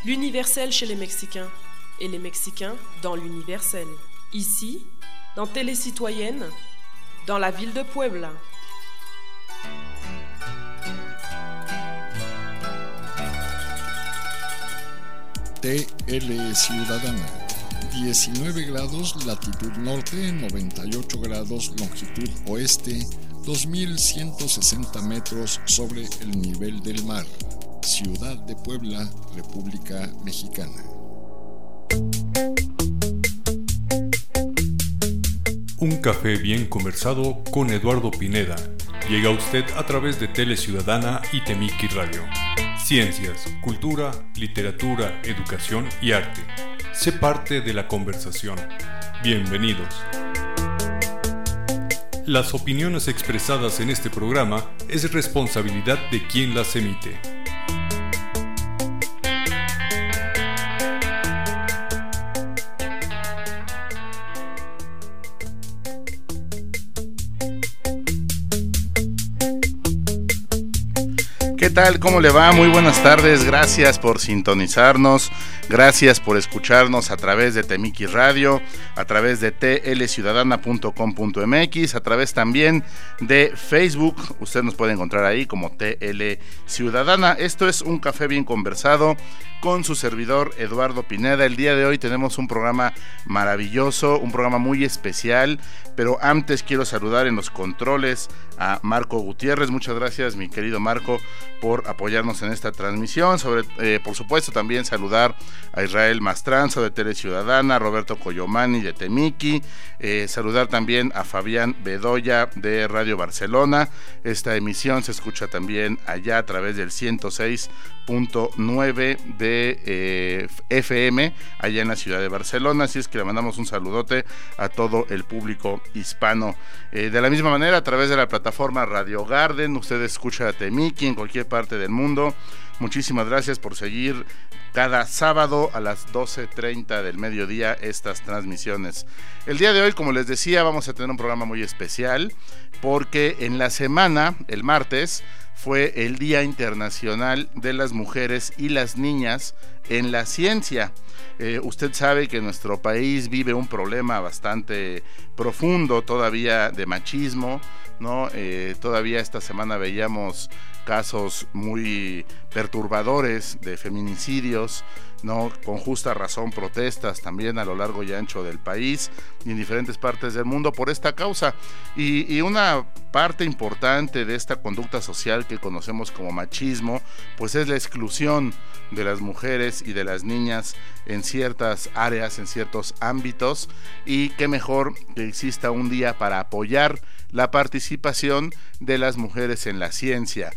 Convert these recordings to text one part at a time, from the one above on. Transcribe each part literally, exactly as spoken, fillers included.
l'universel chez les Mexicains et les Mexicains dans l'universel. Ici, dans Télécitoyenne, dans la ville de Puebla. T L Ciudadana, diecinueve grados latitud norte, noventa y ocho grados longitud oeste, dos mil ciento sesenta metros sobre el nivel del mar. Ciudad de Puebla, República Mexicana. Un café bien conversado con Eduardo Pineda. Llega a usted a través de Teleciudadana y Temiki Radio. Ciencias, cultura, literatura, educación y arte. Sé parte de la conversación. Bienvenidos. Las opiniones expresadas en este programa es responsabilidad de quien las emite. ¿Qué tal? ¿Cómo le va? Muy buenas tardes, gracias por sintonizarnos, gracias por escucharnos a través de Temiki Radio, a través de t l ciudadana punto com punto m x, a través también de Facebook, usted nos puede encontrar ahí como T L Ciudadana. Esto es Un Café Bien Conversado con su servidor Eduardo Pineda. El día de hoy tenemos un programa maravilloso, un programa muy especial, pero antes quiero saludar en los controles a Marco Gutiérrez. Muchas gracias, mi querido Marco, por apoyarnos en esta transmisión. Sobre, eh, por supuesto, también saludar a Israel Mastranzo de Tele Ciudadana, a Roberto Coyomani de Temiki, eh, saludar también a Fabián Bedoya de Radio Barcelona. Esta emisión se escucha también allá a través del ciento seis punto nueve de eh, F M allá en la ciudad de Barcelona, así es que le mandamos un saludote a todo el público hispano. Eh, de la misma manera, a través de la plataforma Radio Garden, usted escucha a Temiki en cualquier parte del mundo. Muchísimas gracias por seguir cada sábado a las doce treinta del mediodía estas transmisiones. El día de hoy, como les decía, vamos a tener un programa muy especial porque en la semana, el martes, fue el Día Internacional de las Mujeres y las Niñas en la Ciencia. Eh, usted sabe que nuestro país vive un problema bastante profundo todavía de machismo, ¿no? Eh, todavía esta semana veíamos casos muy perturbadores de feminicidios, ¿no? Con justa razón, protestas también a lo largo y ancho del país y en diferentes partes del mundo por esta causa. Y, y una parte importante de esta conducta social que conocemos como machismo, pues es la exclusión de las mujeres y de las niñas en ciertas áreas, en ciertos ámbitos, y qué mejor que exista un día para apoyar la participación de las mujeres en la ciencia.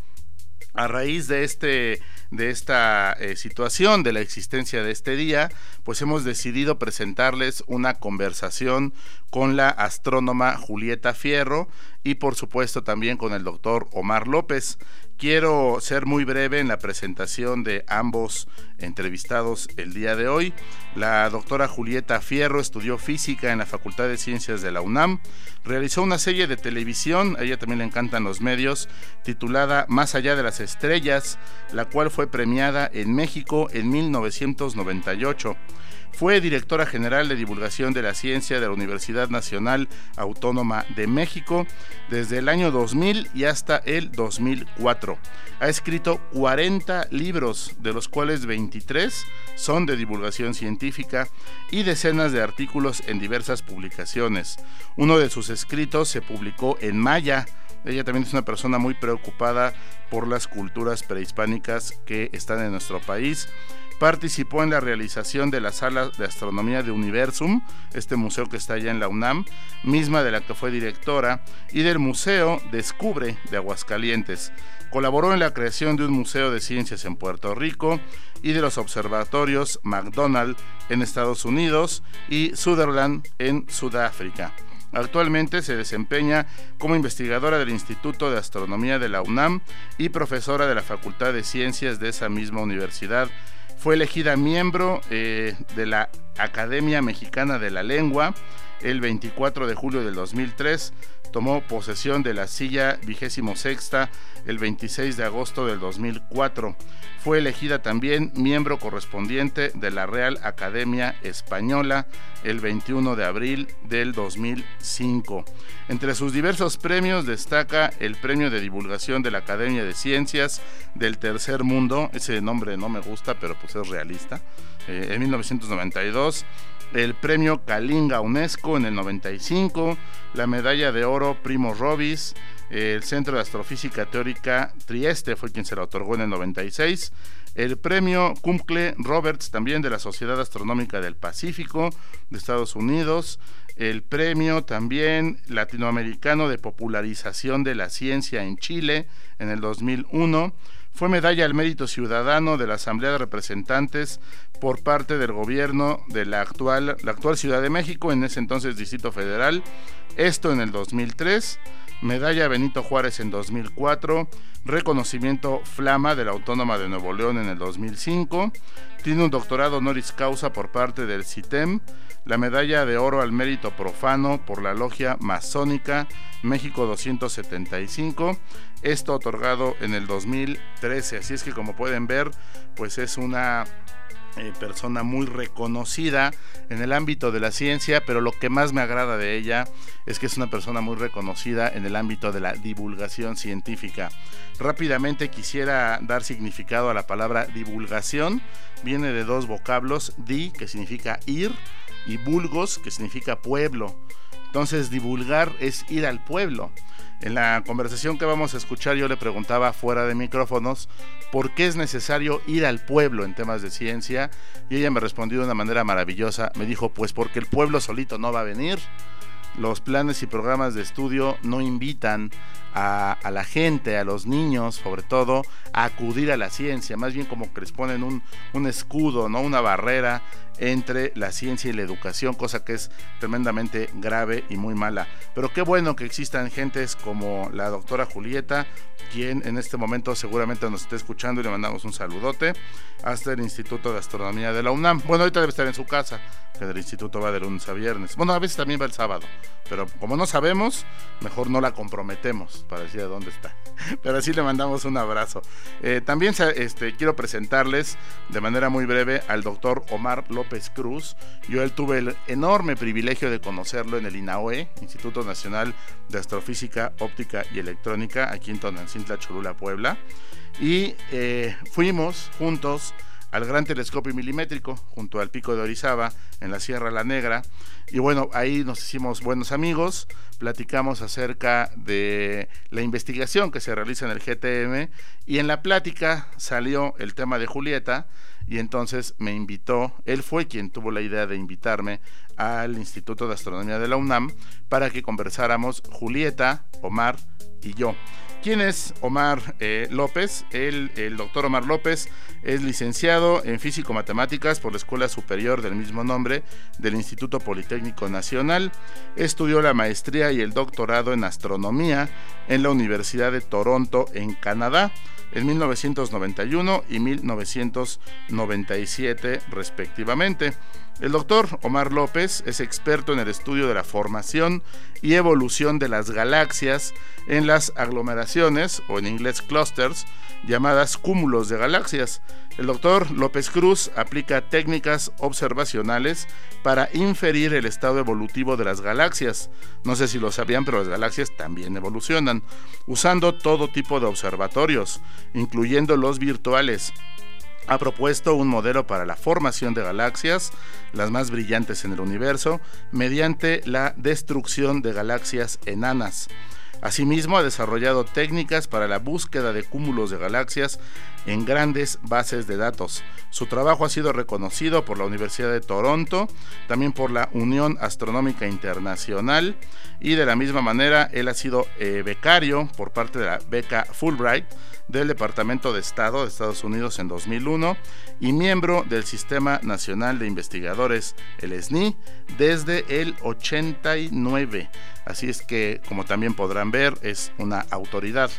A raíz de este de esta eh, situación, de la existencia de este día, pues hemos decidido presentarles una conversación con la astrónoma Julieta Fierro y por supuesto también con el doctor Omar López. Quiero ser muy breve en la presentación de ambos entrevistados el día de hoy. La doctora Julieta Fierro estudió física en la Facultad de Ciencias de la UNAM, realizó una serie de televisión, a ella también le encantan los medios, titulada Más allá de las estrellas, la cual fue premiada en México en mil novecientos noventa y ocho. Fue directora general de divulgación de la ciencia de la Universidad Nacional Autónoma de México desde el año dos mil y hasta el dos mil cuatro. Ha escrito cuarenta libros, de los cuales veintitrés son de divulgación científica y decenas de artículos en diversas publicaciones. Uno de sus escritos se publicó en maya. Ella también es una persona muy preocupada por las culturas prehispánicas que están en nuestro país. Participó en la realización de la Sala de Astronomía de Universum, este museo que está allá en la UNAM, misma de la que fue directora, y del Museo Descubre de Aguascalientes. Colaboró en la creación de un museo de ciencias en Puerto Rico y de los observatorios McDonald en Estados Unidos y Sutherland en Sudáfrica. Actualmente se desempeña como investigadora del Instituto de Astronomía de la UNAM y profesora de la Facultad de Ciencias de esa misma universidad. Fue elegida miembro eh, de la Academia Mexicana de la Lengua el veinticuatro de julio del dos mil tres tomó posesión de la silla vigésimo sexta el veintiséis de agosto del dos mil cuatro. Fue elegida también miembro correspondiente de la Real Academia Española el veintiuno de abril del dos mil cinco. Entre sus diversos premios destaca el Premio de Divulgación de la Academia de Ciencias del Tercer Mundo, ese nombre no me gusta, pero pues es realista, eh, en mil novecientos noventa y dos, el Premio Kalinga UNESCO en el noventa y cinco, la Medalla de Oro Primo Robis, el Centro de Astrofísica Teórica Trieste fue quien se la otorgó en el noventa y seis, el Premio Kumble Roberts también de la Sociedad Astronómica del Pacífico de Estados Unidos, el Premio también Latinoamericano de Popularización de la Ciencia en Chile en el dos mil uno, fue Medalla al Mérito Ciudadano de la Asamblea de Representantes por parte del gobierno de la actual, la actual Ciudad de México, en ese entonces Distrito Federal, esto en el dos mil tres, Medalla Benito Juárez en dos mil cuatro, reconocimiento Flama de la Autónoma de Nuevo León en el dos mil cinco, tiene un doctorado honoris causa por parte del CITEM, la Medalla de Oro al Mérito Profano por la Logia Masónica México doscientos setenta y cinco, esto otorgado en el dos mil trece, así es que como pueden ver, pues es una Eh, persona muy reconocida en el ámbito de la ciencia, pero lo que más me agrada de ella es que es una persona muy reconocida en el ámbito de la divulgación científica. Rápidamente quisiera dar significado a la palabra divulgación. Viene de dos vocablos, di, que significa ir, y vulgos, que significa pueblo. Entonces, divulgar es ir al pueblo. En la conversación que vamos a escuchar yo le preguntaba fuera de micrófonos por qué es necesario ir al pueblo en temas de ciencia, y ella me respondió de una manera maravillosa. Me dijo, pues porque el pueblo solito no va a venir. Los planes y programas de estudio no invitan a, a la gente, a los niños sobre todo, a acudir a la ciencia, más bien como que les ponen un, un escudo, ¿no? Una barrera entre la ciencia y la educación, cosa que es tremendamente grave y muy mala. Pero qué bueno que existan gentes como la doctora Julieta, quien en este momento seguramente nos esté escuchando, y le mandamos un saludote, hasta el Instituto de Astronomía de la UNAM. Bueno, ahorita debe estar en su casa, que el instituto va de lunes a viernes. Bueno, a veces también va el sábado, pero como no sabemos, mejor no la comprometemos para decir a dónde está. Pero sí le mandamos un abrazo. Eh, también este, quiero presentarles de manera muy breve al doctor Omar López Cruz. Yo él tuve el enorme privilegio de conocerlo en el INAOE, Instituto Nacional de Astrofísica, Óptica y Electrónica, aquí en Tonantzintla, Cholula, Puebla. Y eh, fuimos juntos al Gran Telescopio Milimétrico, junto al Pico de Orizaba, en la Sierra La Negra, y bueno, ahí nos hicimos buenos amigos, platicamos acerca de la investigación que se realiza en el G T M, y en la plática salió el tema de Julieta, y entonces me invitó, él fue quien tuvo la idea de invitarme al Instituto de Astronomía de la UNAM, para que conversáramos Julieta, Omar y yo. ¿Quién es Omar eh, López? Él, el doctor Omar López es licenciado en Físico-Matemáticas por la Escuela Superior del mismo nombre del Instituto Politécnico Nacional. Estudió la maestría y el doctorado en Astronomía en la Universidad de Toronto, en Canadá, en mil novecientos noventa y uno y mil novecientos noventa y siete respectivamente. El doctor Omar López es experto en el estudio de la formación y evolución de las galaxias en las aglomeraciones, o en inglés clusters, llamadas cúmulos de galaxias. El doctor López Cruz aplica técnicas observacionales para inferir el estado evolutivo de las galaxias. No sé si lo sabían, pero las galaxias también evolucionan, usando todo tipo de observatorios, incluyendo los virtuales. Ha propuesto un modelo para la formación de galaxias, las más brillantes en el universo, mediante la destrucción de galaxias enanas. Asimismo, ha desarrollado técnicas para la búsqueda de cúmulos de galaxias en grandes bases de datos. Su trabajo ha sido reconocido por la Universidad de Toronto, también por la Unión Astronómica Internacional, y de la misma manera él ha sido eh, becario por parte de la beca Fulbright del Departamento de Estado de Estados Unidos en dos mil uno, y miembro del Sistema Nacional de Investigadores, el S N I, desde el ochenta y nueve. Así es que, como también podrán ver, es una autoridad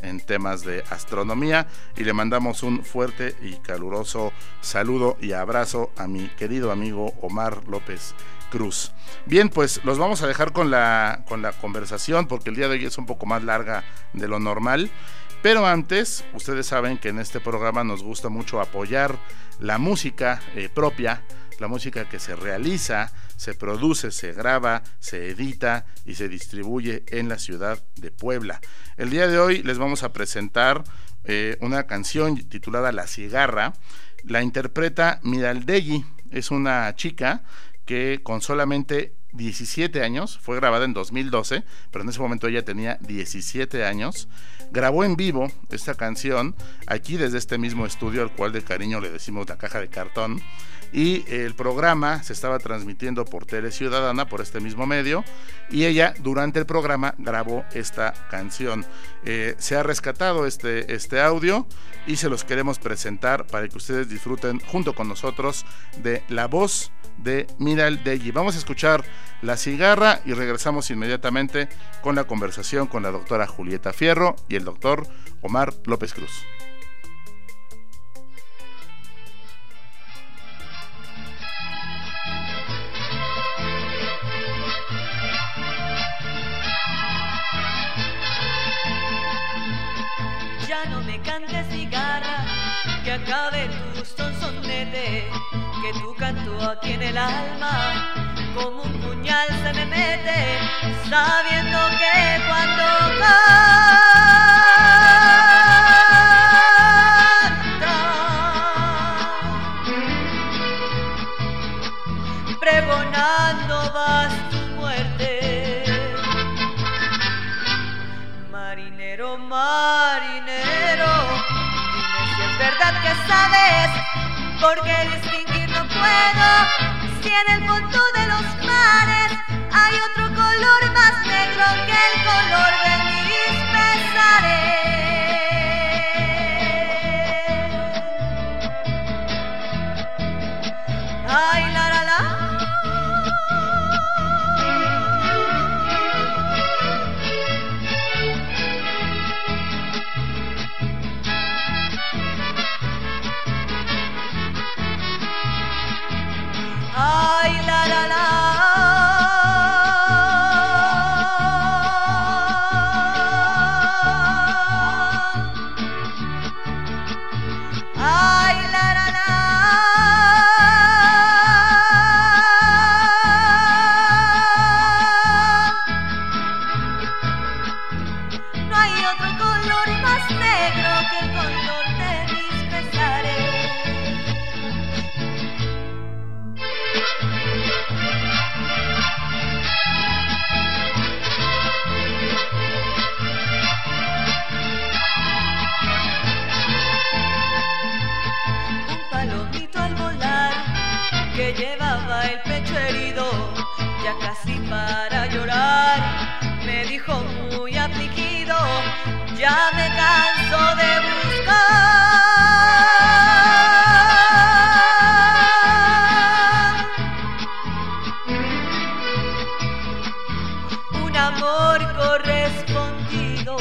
en temas de astronomía, y le mandamos un fuerte y caluroso saludo y abrazo a mi querido amigo Omar López Cruz. Bien, pues los vamos a dejar con la, con la conversación, porque el día de hoy es un poco más larga de lo normal. Pero antes, ustedes saben que en este programa nos gusta mucho apoyar la música eh, propia, la música que se realiza, se produce, se graba, se edita y se distribuye en la ciudad de Puebla. El día de hoy les vamos a presentar eh, una canción titulada La Cigarra. La interpreta Miraldegui, es una chica que con solamente diecisiete años, fue grabada en dos mil doce, pero en ese momento ella tenía diecisiete años, grabó en vivo esta canción aquí desde este mismo estudio al cual de cariño le decimos La Caja de Cartón, y el programa se estaba transmitiendo por Tele Ciudadana, por este mismo medio, y ella durante el programa grabó esta canción. Eh, se ha rescatado este, este audio y se los queremos presentar para que ustedes disfruten junto con nosotros de la voz de Miraldegui. Vamos a escuchar La Cigarra y regresamos inmediatamente con la conversación con la doctora Julieta Fierro y el doctor Omar López Cruz. Ya no me cantes, cigarra, que acabe tu sonsonete, que tu canto aquí en el alma como un puñal se me mete, sabiendo que cuando cantas, pregonando vas tu muerte. Marinero, marinero, dime si es verdad que sabes, porque distinguir no puedo si en el fondo de los mares hay otro color más negro que el color de mis pesares. Ay, la, la, la. Ay, la, la, la. Ay, la, la, la. No hay otro color más negro que el color de mis pesares. Que llevaba el pecho herido, ya casi para llorar, me dijo muy afligido, ya me canso de buscar un amor correspondido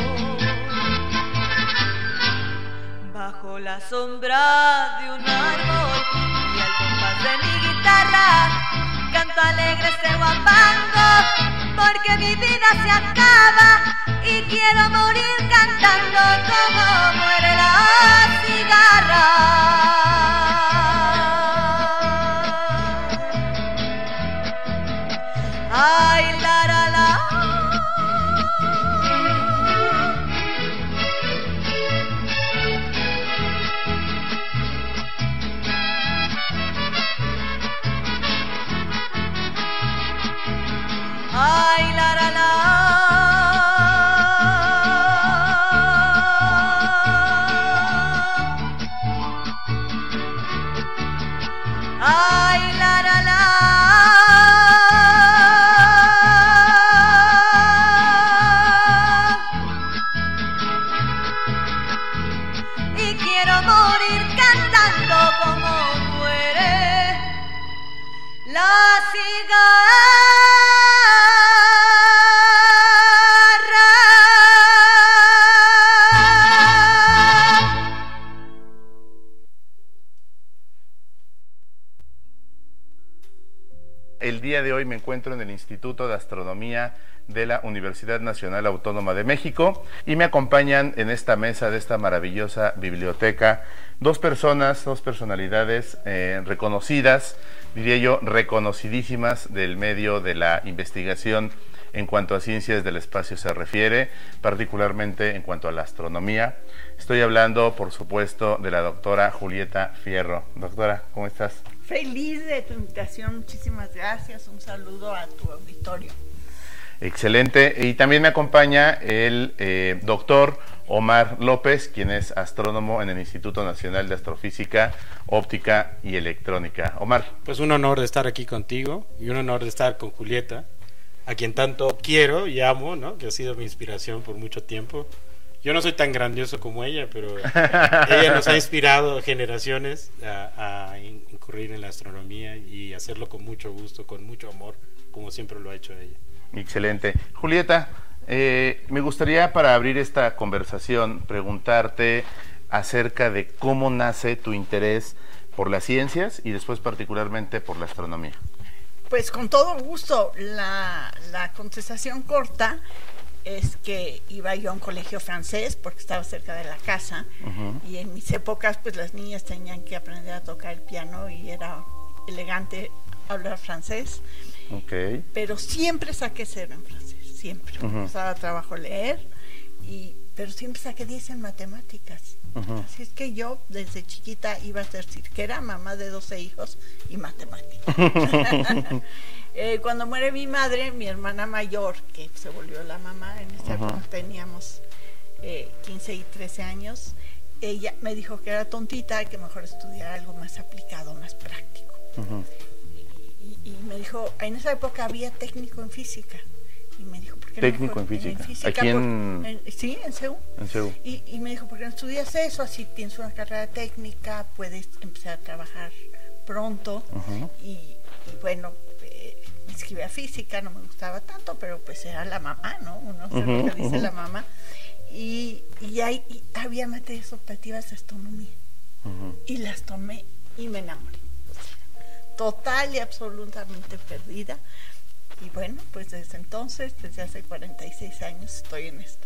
bajo la sombra de un árbol. Y al compás de mi guitarra canto alegre este guapango, porque mi vida se acaba y quiero morir cantando como muere la cigarra. Ay, la, la, la. Ay, la, la, la. Ay, la, la, la. Y quiero morir cantando como muere la cigarra. el día de hoy me encuentro en el Instituto de Astronomía de la Universidad Nacional Autónoma de México y me acompañan en esta mesa de esta maravillosa biblioteca dos personas, dos personalidades eh, reconocidas, diría yo, reconocidísimas del medio de la investigación en cuanto a ciencias del espacio se refiere, particularmente en cuanto a la astronomía. Estoy hablando, por supuesto, de la doctora Julieta Fierro. Doctora, ¿cómo estás? Feliz de tu invitación, muchísimas gracias. Un saludo a tu auditorio. Excelente. Y también me acompaña el eh, doctor Omar López, quien es astrónomo en el Instituto Nacional de Astrofísica, Óptica y Electrónica. Omar. Pues un honor de estar aquí contigo y un honor de estar con Julieta, a quien tanto quiero y amo, ¿no? Que ha sido mi inspiración por mucho tiempo. Yo no soy tan grandioso como ella, pero ella nos ha inspirado generaciones a, a incurrir en la astronomía y hacerlo con mucho gusto, con mucho amor, como siempre lo ha hecho ella. Excelente. Julieta, eh, me gustaría para abrir esta conversación preguntarte acerca de cómo nace tu interés por las ciencias y después particularmente por la astronomía. Pues con todo gusto. La, la contestación corta es que iba yo a un colegio francés porque estaba cerca de la casa. Uh-huh. Y en mis épocas pues las niñas tenían que aprender a tocar el piano y era elegante hablar francés. Okay. Pero siempre saqué cero en francés, siempre. Uh-huh. Me costaba trabajo leer, y, pero siempre saqué diez en matemáticas. Uh-huh. Así es que yo desde chiquita iba a ser cirquera, mamá de doce hijos y matemática. eh, cuando muere mi madre, mi hermana mayor, que se volvió la mamá, en esa época uh-huh. teníamos eh, quince y trece años, ella me dijo que era tontita y que mejor estudiara algo más aplicado, más práctico. Uh-huh. y, y me dijo, en esa época había técnico en física. Y me dijo, ¿por qué técnico no en física? En física ¿Aquí en... Por, en sí, en C E U. En C E U. Y, y me dijo, ¿por qué no estudias eso? Así tienes una carrera técnica, puedes empezar a trabajar pronto. Uh-huh. y, y bueno, eh, me inscribí a física, no me gustaba tanto, pero pues era la mamá, ¿no? Uno sabe uh-huh, lo que dice uh-huh. la mamá. Y, y ahí y había materias optativas de astronomía. Uh-huh. Y las tomé y me enamoré. Total y absolutamente perdida. Y bueno, pues desde entonces, desde hace cuarenta y seis años estoy en esto.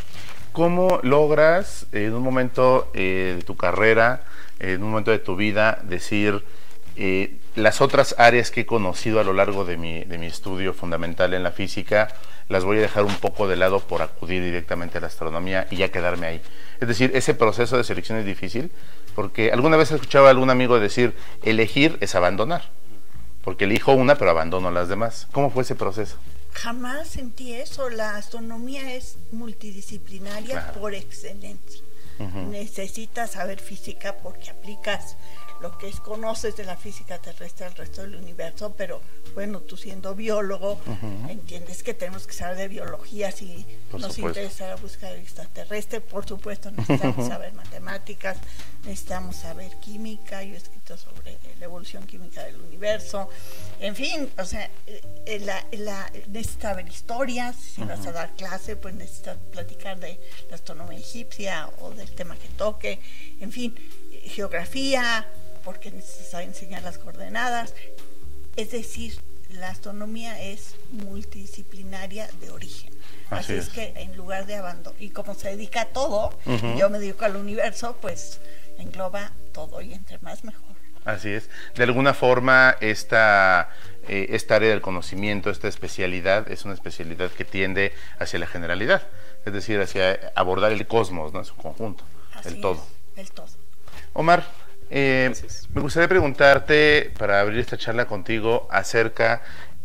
¿Cómo logras en un momento eh, de tu carrera, en un momento de tu vida, decir eh, las otras áreas que he conocido a lo largo de mi, de mi estudio fundamental en la física, las voy a dejar un poco de lado por acudir directamente a la astronomía y ya quedarme ahí? Es decir, ese proceso de selección es difícil, porque alguna vez escuchaba a algún amigo decir, elegir es abandonar. Porque elijo una, pero abandono las demás. ¿Cómo fue ese proceso? Jamás sentí eso. La astronomía es multidisciplinaria claro. por excelencia. Uh-huh. Necesitas saber física porque aplicas lo que es, conoces de la física terrestre al resto del universo, pero bueno, tú siendo biólogo, uh-huh. entiendes que tenemos que saber de biología si por nos supuesto. interesa la búsqueda del extraterrestre. Por supuesto, necesitamos saber matemáticas, necesitamos saber química. Yo he escrito sobre la evolución química del universo. En fin, o sea, la, la, necesitas saber historias. Si uh-huh. vas a dar clase, pues necesitas platicar de la astronomía egipcia o del tema que toque. En fin, geografía, porque necesitas enseñar las coordenadas. Es decir, la astronomía es multidisciplinaria de origen. Así, Así es. es que en lugar de abandono, y como se dedica a todo, uh-huh. yo me dedico al universo, pues engloba todo y entre más mejor. Así es. De alguna forma, esta, eh, esta área del conocimiento, esta especialidad, es una especialidad que tiende hacia la generalidad, es decir, hacia abordar el cosmos, ¿no? En su conjunto, Así el todo. Es, el todo. Omar, eh, me gustaría preguntarte, para abrir esta charla contigo, acerca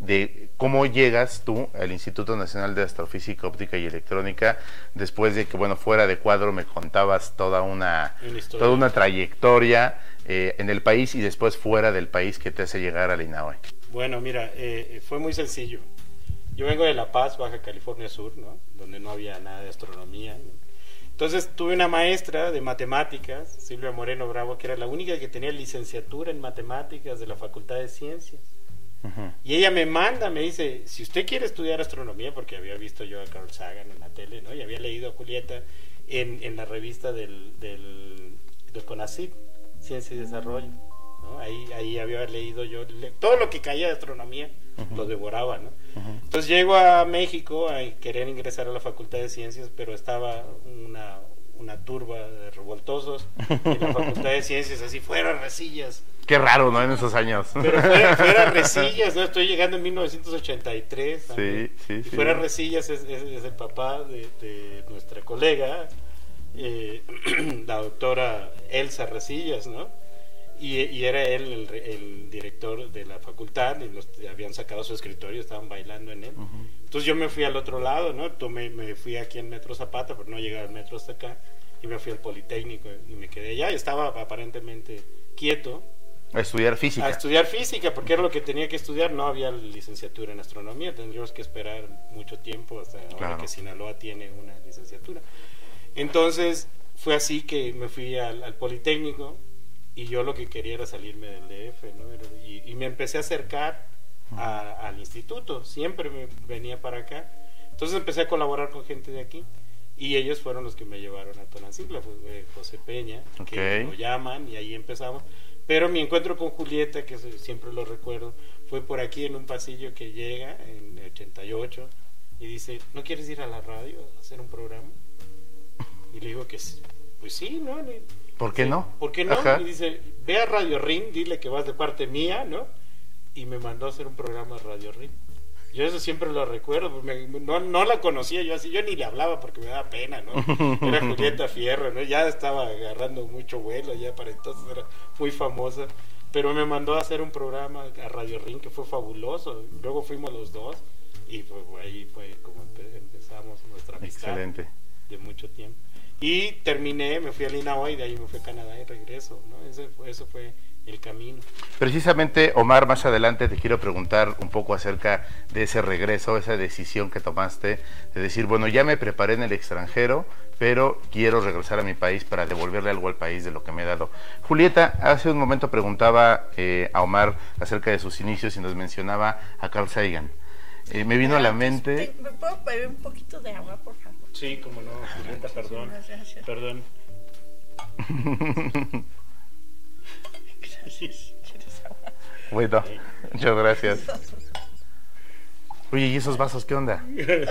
de cómo llegas tú al Instituto Nacional de Astrofísica, Óptica y Electrónica, después de que, bueno, fuera de cuadro me contabas toda una, toda una trayectoria eh, en el país y después fuera del país que te hace llegar a la INAHOE. Bueno, mira, eh, fue muy sencillo. Yo vengo de La Paz, Baja California Sur, ¿no? Donde no había nada de astronomía. Entonces tuve una maestra de matemáticas, Silvia Moreno Bravo, que era la única que tenía licenciatura en matemáticas de la Facultad de Ciencias. Uh-huh. Y ella me manda, me dice, si usted quiere estudiar astronomía, porque había visto yo a Carl Sagan en la tele, ¿no? Y había leído a Julieta en, en la revista del, del, del CONACYT, Ciencia y Desarrollo. ¿no? Ahí, ahí había leído yo, le, todo lo que caía de astronomía, uh-huh. lo devoraba, ¿no? Uh-huh. Entonces llego a México a querer ingresar a la Facultad de Ciencias, pero estaba una, una turba de revoltosos en la Facultad de Ciencias, así fuera resillas. Qué raro, ¿no? En esos años. Pero fuera, fuera resillas, ¿no? Estoy llegando en mil novecientos ochenta y tres. Sí, sí, y sí. Fuera resillas es, es, es el papá de, de nuestra colega, eh, la doctora Elsa Resillas, ¿no? Y, y era él el, el director de la facultad, y los habían sacado su escritorio, estaban bailando en él. Uh-huh. Entonces yo me fui al otro lado, ¿no? Tomé, me fui aquí en Metro Zapata, pero no llegaba al metro hasta acá, y me fui al Politécnico y me quedé allá, y estaba aparentemente quieto. A estudiar física. A estudiar física, porque era lo que tenía que estudiar. No había licenciatura en astronomía, tendríamos que esperar mucho tiempo hasta claro. ahora que Sinaloa tiene una licenciatura. Entonces fue así que me fui al, al Politécnico, y yo lo que quería era salirme del D F, ¿no? y, y me empecé a acercar a, al instituto, siempre me venía para acá. Entonces empecé a colaborar con gente de aquí, y ellos fueron los que me llevaron a Tonancintla, fue José Peña, okay. que lo llaman, y ahí empezamos. Pero mi encuentro con Julieta, que siempre lo recuerdo, fue por aquí en un pasillo que llega en ochenta y ocho y dice, ¿no quieres ir a la radio a hacer un programa? Y le digo que pues sí, ¿no? ¿Por qué no? ¿Por qué no? Ajá. Y dice, ve a Radio Rin, dile que vas de parte mía, ¿no? Y me mandó a hacer un programa a Radio Rin. Yo eso siempre lo recuerdo, me, no, no la conocía yo así, yo ni le hablaba porque me daba pena, ¿no? Era Julieta Fierro, ¿no? Ya estaba agarrando mucho vuelo, ya para entonces era muy famosa, pero me mandó a hacer un programa a Radio Ring que fue fabuloso. Luego fuimos los dos y pues ahí fue como empe- empezamos nuestra amistad. Excelente. De mucho tiempo. Y terminé, me fui a Linaoy, de ahí me fui a Canadá y regreso, ¿no? Ese fue, eso fue el camino. Precisamente, Omar, más adelante te quiero preguntar un poco acerca de ese regreso, esa decisión que tomaste de decir, bueno, ya me preparé en el extranjero, pero quiero regresar a mi país para devolverle algo al país de lo que me he dado. Julieta, hace un momento preguntaba eh, a Omar acerca de sus inicios y nos mencionaba a Carl Sagan. Eh, me vino a la mente... ¿Me puedo beber un poquito de agua, por favor? Sí, como no, Julieta, perdón. Gracias. Perdón. Gracias. ¿Quieres agua? Bueno, muchas gracias. Oye, ¿y esos vasos qué onda?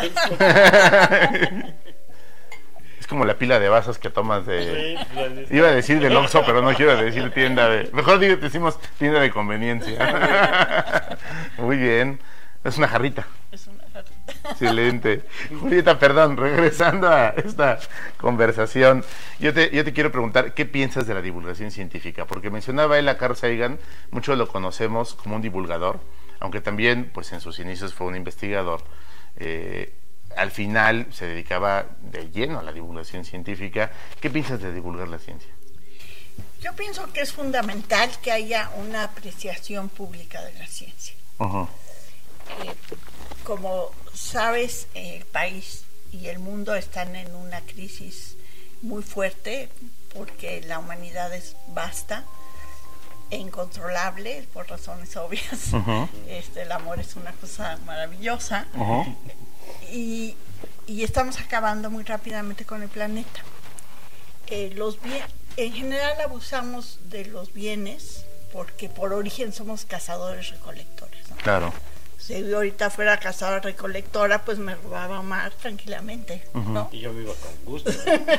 Es como la pila de vasos que tomas de... Iba a decir del Oxxo, pero no quiero decir tienda de... Mejor digo, decimos tienda de conveniencia. Muy bien. Es una jarrita. Es una jarrita. Excelente. Julieta, perdón, regresando a esta conversación, yo te, yo te quiero preguntar, ¿qué piensas de la divulgación científica? Porque mencionaba él a Carl Sagan, muchos lo conocemos como un divulgador, aunque también pues en sus inicios fue un investigador. Eh, al final se dedicaba de lleno a la divulgación científica. ¿Qué piensas de divulgar la ciencia? Yo pienso que es fundamental que haya una apreciación pública de la ciencia. Uh-huh. Eh, como sabes, el país y el mundo están en una crisis muy fuerte porque la humanidad es vasta e incontrolable por razones obvias. Uh-huh. Este, el amor es una cosa maravillosa. Uh-huh. y, y estamos acabando muy rápidamente con el planeta. Eh, los bien, en general abusamos de los bienes porque por origen somos cazadores recolectores, ¿no? Claro. Si yo ahorita fuera cazadora recolectora, pues me robaba Omar tranquilamente, uh-huh. ¿no? Y yo me iba con gusto.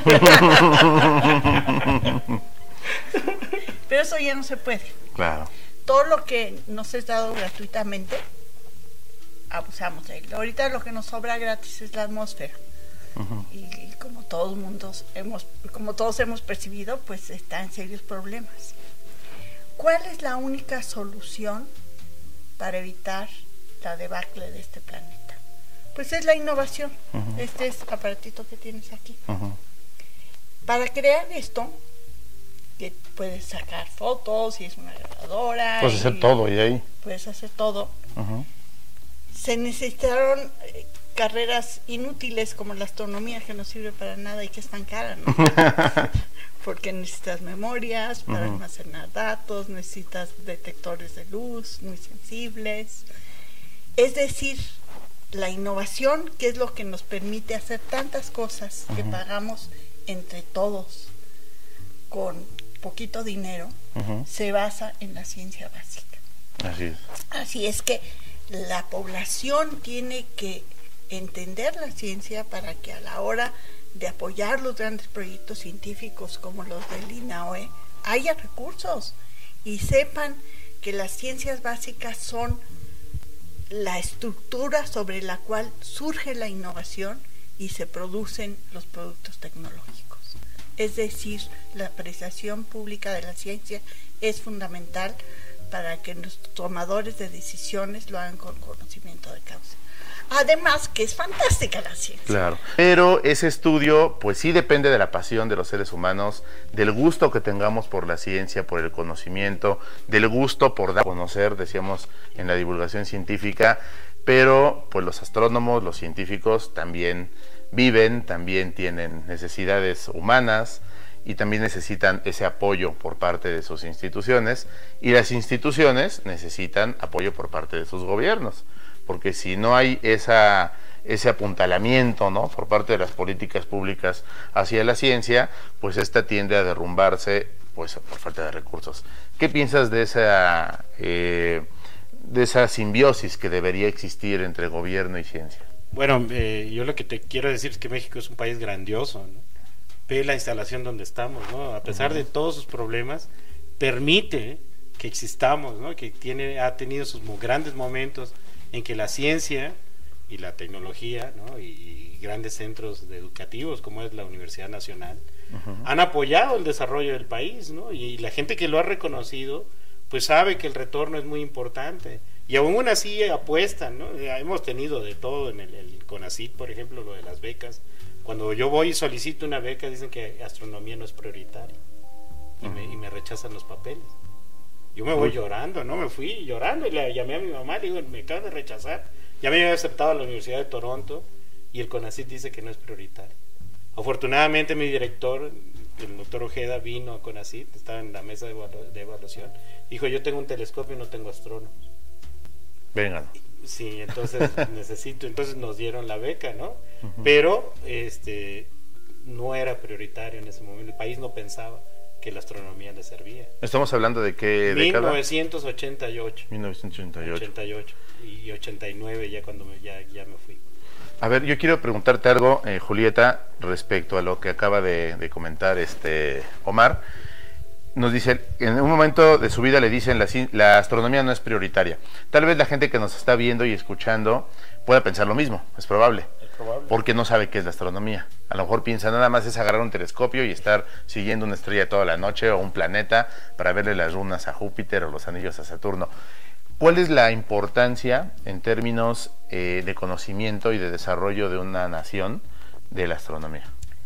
Pero eso ya no se puede. Claro. Todo lo que nos es dado gratuitamente, abusamos de él. Ahorita lo que nos sobra gratis es la atmósfera. Uh-huh. Y, y como todos mundos hemos, como todos hemos percibido, pues está en serios problemas. ¿Cuál es la única solución para evitar la debacle de este planeta? Pues es la innovación. Uh-huh. Este es el aparatito que tienes aquí. Uh-huh. Para crear esto, que puedes sacar fotos y es una grabadora. Puedes hacer todo y ahí. Puedes hacer todo. Uh-huh. Se necesitaron eh, carreras inútiles como la astronomía, que no sirve para nada y que es tan cara, ¿no? Porque necesitas memorias para uh-huh. almacenar datos, necesitas detectores de luz muy sensibles. Es decir, la innovación, que es lo que nos permite hacer tantas cosas uh-huh. que pagamos entre todos con poquito dinero, uh-huh. se basa en la ciencia básica. Así es. Así es que la población tiene que entender la ciencia para que a la hora de apoyar los grandes proyectos científicos como los del INAOE haya recursos y sepan que las ciencias básicas son la estructura sobre la cual surge la innovación y se producen los productos tecnológicos. Es decir, la apreciación pública de la ciencia es fundamental para que los tomadores de decisiones lo hagan con conocimiento de causa. Además, que es fantástica la ciencia. Claro. Pero ese estudio, pues sí depende de la pasión de los seres humanos, del gusto que tengamos por la ciencia, por el conocimiento, del gusto por dar a conocer, decíamos en la divulgación científica, pero pues los astrónomos, los científicos también viven, también tienen necesidades humanas y también necesitan ese apoyo por parte de sus instituciones, y las instituciones necesitan apoyo por parte de sus gobiernos, porque si no hay esa, ese apuntalamiento, ¿no?, por parte de las políticas públicas hacia la ciencia, pues esta tiende a derrumbarse pues por falta de recursos. ¿Qué piensas de esa, eh, de esa simbiosis que debería existir entre gobierno y ciencia? Bueno, eh, yo lo que te quiero decir es que México es un país grandioso, ¿no? Ve la instalación donde estamos, ¿no? A pesar uh-huh. de todos sus problemas, permite que existamos, ¿no? Que tiene, ha tenido sus grandes momentos en que la ciencia y la tecnología, ¿no?, y, y grandes centros educativos como es la Universidad Nacional, uh-huh. han apoyado el desarrollo del país, ¿no? Y, y la gente que lo ha reconocido pues sabe que el retorno es muy importante y aún así apuestan, ¿no? Hemos tenido de todo en el, el CONACYT, por ejemplo, lo de las becas. Cuando yo voy y solicito una beca, dicen que astronomía no es prioritaria y, uh-huh. me, y me rechazan los papeles. Yo me voy llorando, ¿no? Me fui llorando y le llamé a mi mamá, le digo, me acaban de rechazar. Ya me había aceptado a la Universidad de Toronto y el CONACYT dice que no es prioritario. Afortunadamente mi director, el doctor Ojeda, vino a CONACYT, estaba en la mesa de, evalu- de evaluación, dijo, yo tengo un telescopio y no tengo astrónomos. Vengan. Sí, entonces necesito, entonces nos dieron la beca, ¿no? Uh-huh. Pero este no era prioritario en ese momento, el país no pensaba que la astronomía le servía. ¿Estamos hablando de qué mil década? novecientos ochenta y ocho. mil novecientos ochenta y ocho. ochenta y ocho y ochenta y nueve ya cuando me, ya, ya me fui. A ver, yo quiero preguntarte algo, eh, Julieta, respecto a lo que acaba de, de comentar este Omar. Nos dice, en un momento de su vida le dicen la, la astronomía no es prioritaria. Tal vez la gente que nos está viendo y escuchando pueda pensar lo mismo, es probable, es probable. Porque no sabe qué es la astronomía. A lo mejor piensa nada más es agarrar un telescopio y estar siguiendo una estrella toda la noche o un planeta para verle las runas a Júpiter o los anillos a Saturno. ¿Cuál es la importancia en términos eh, de conocimiento y de desarrollo de una nación de la astronomía?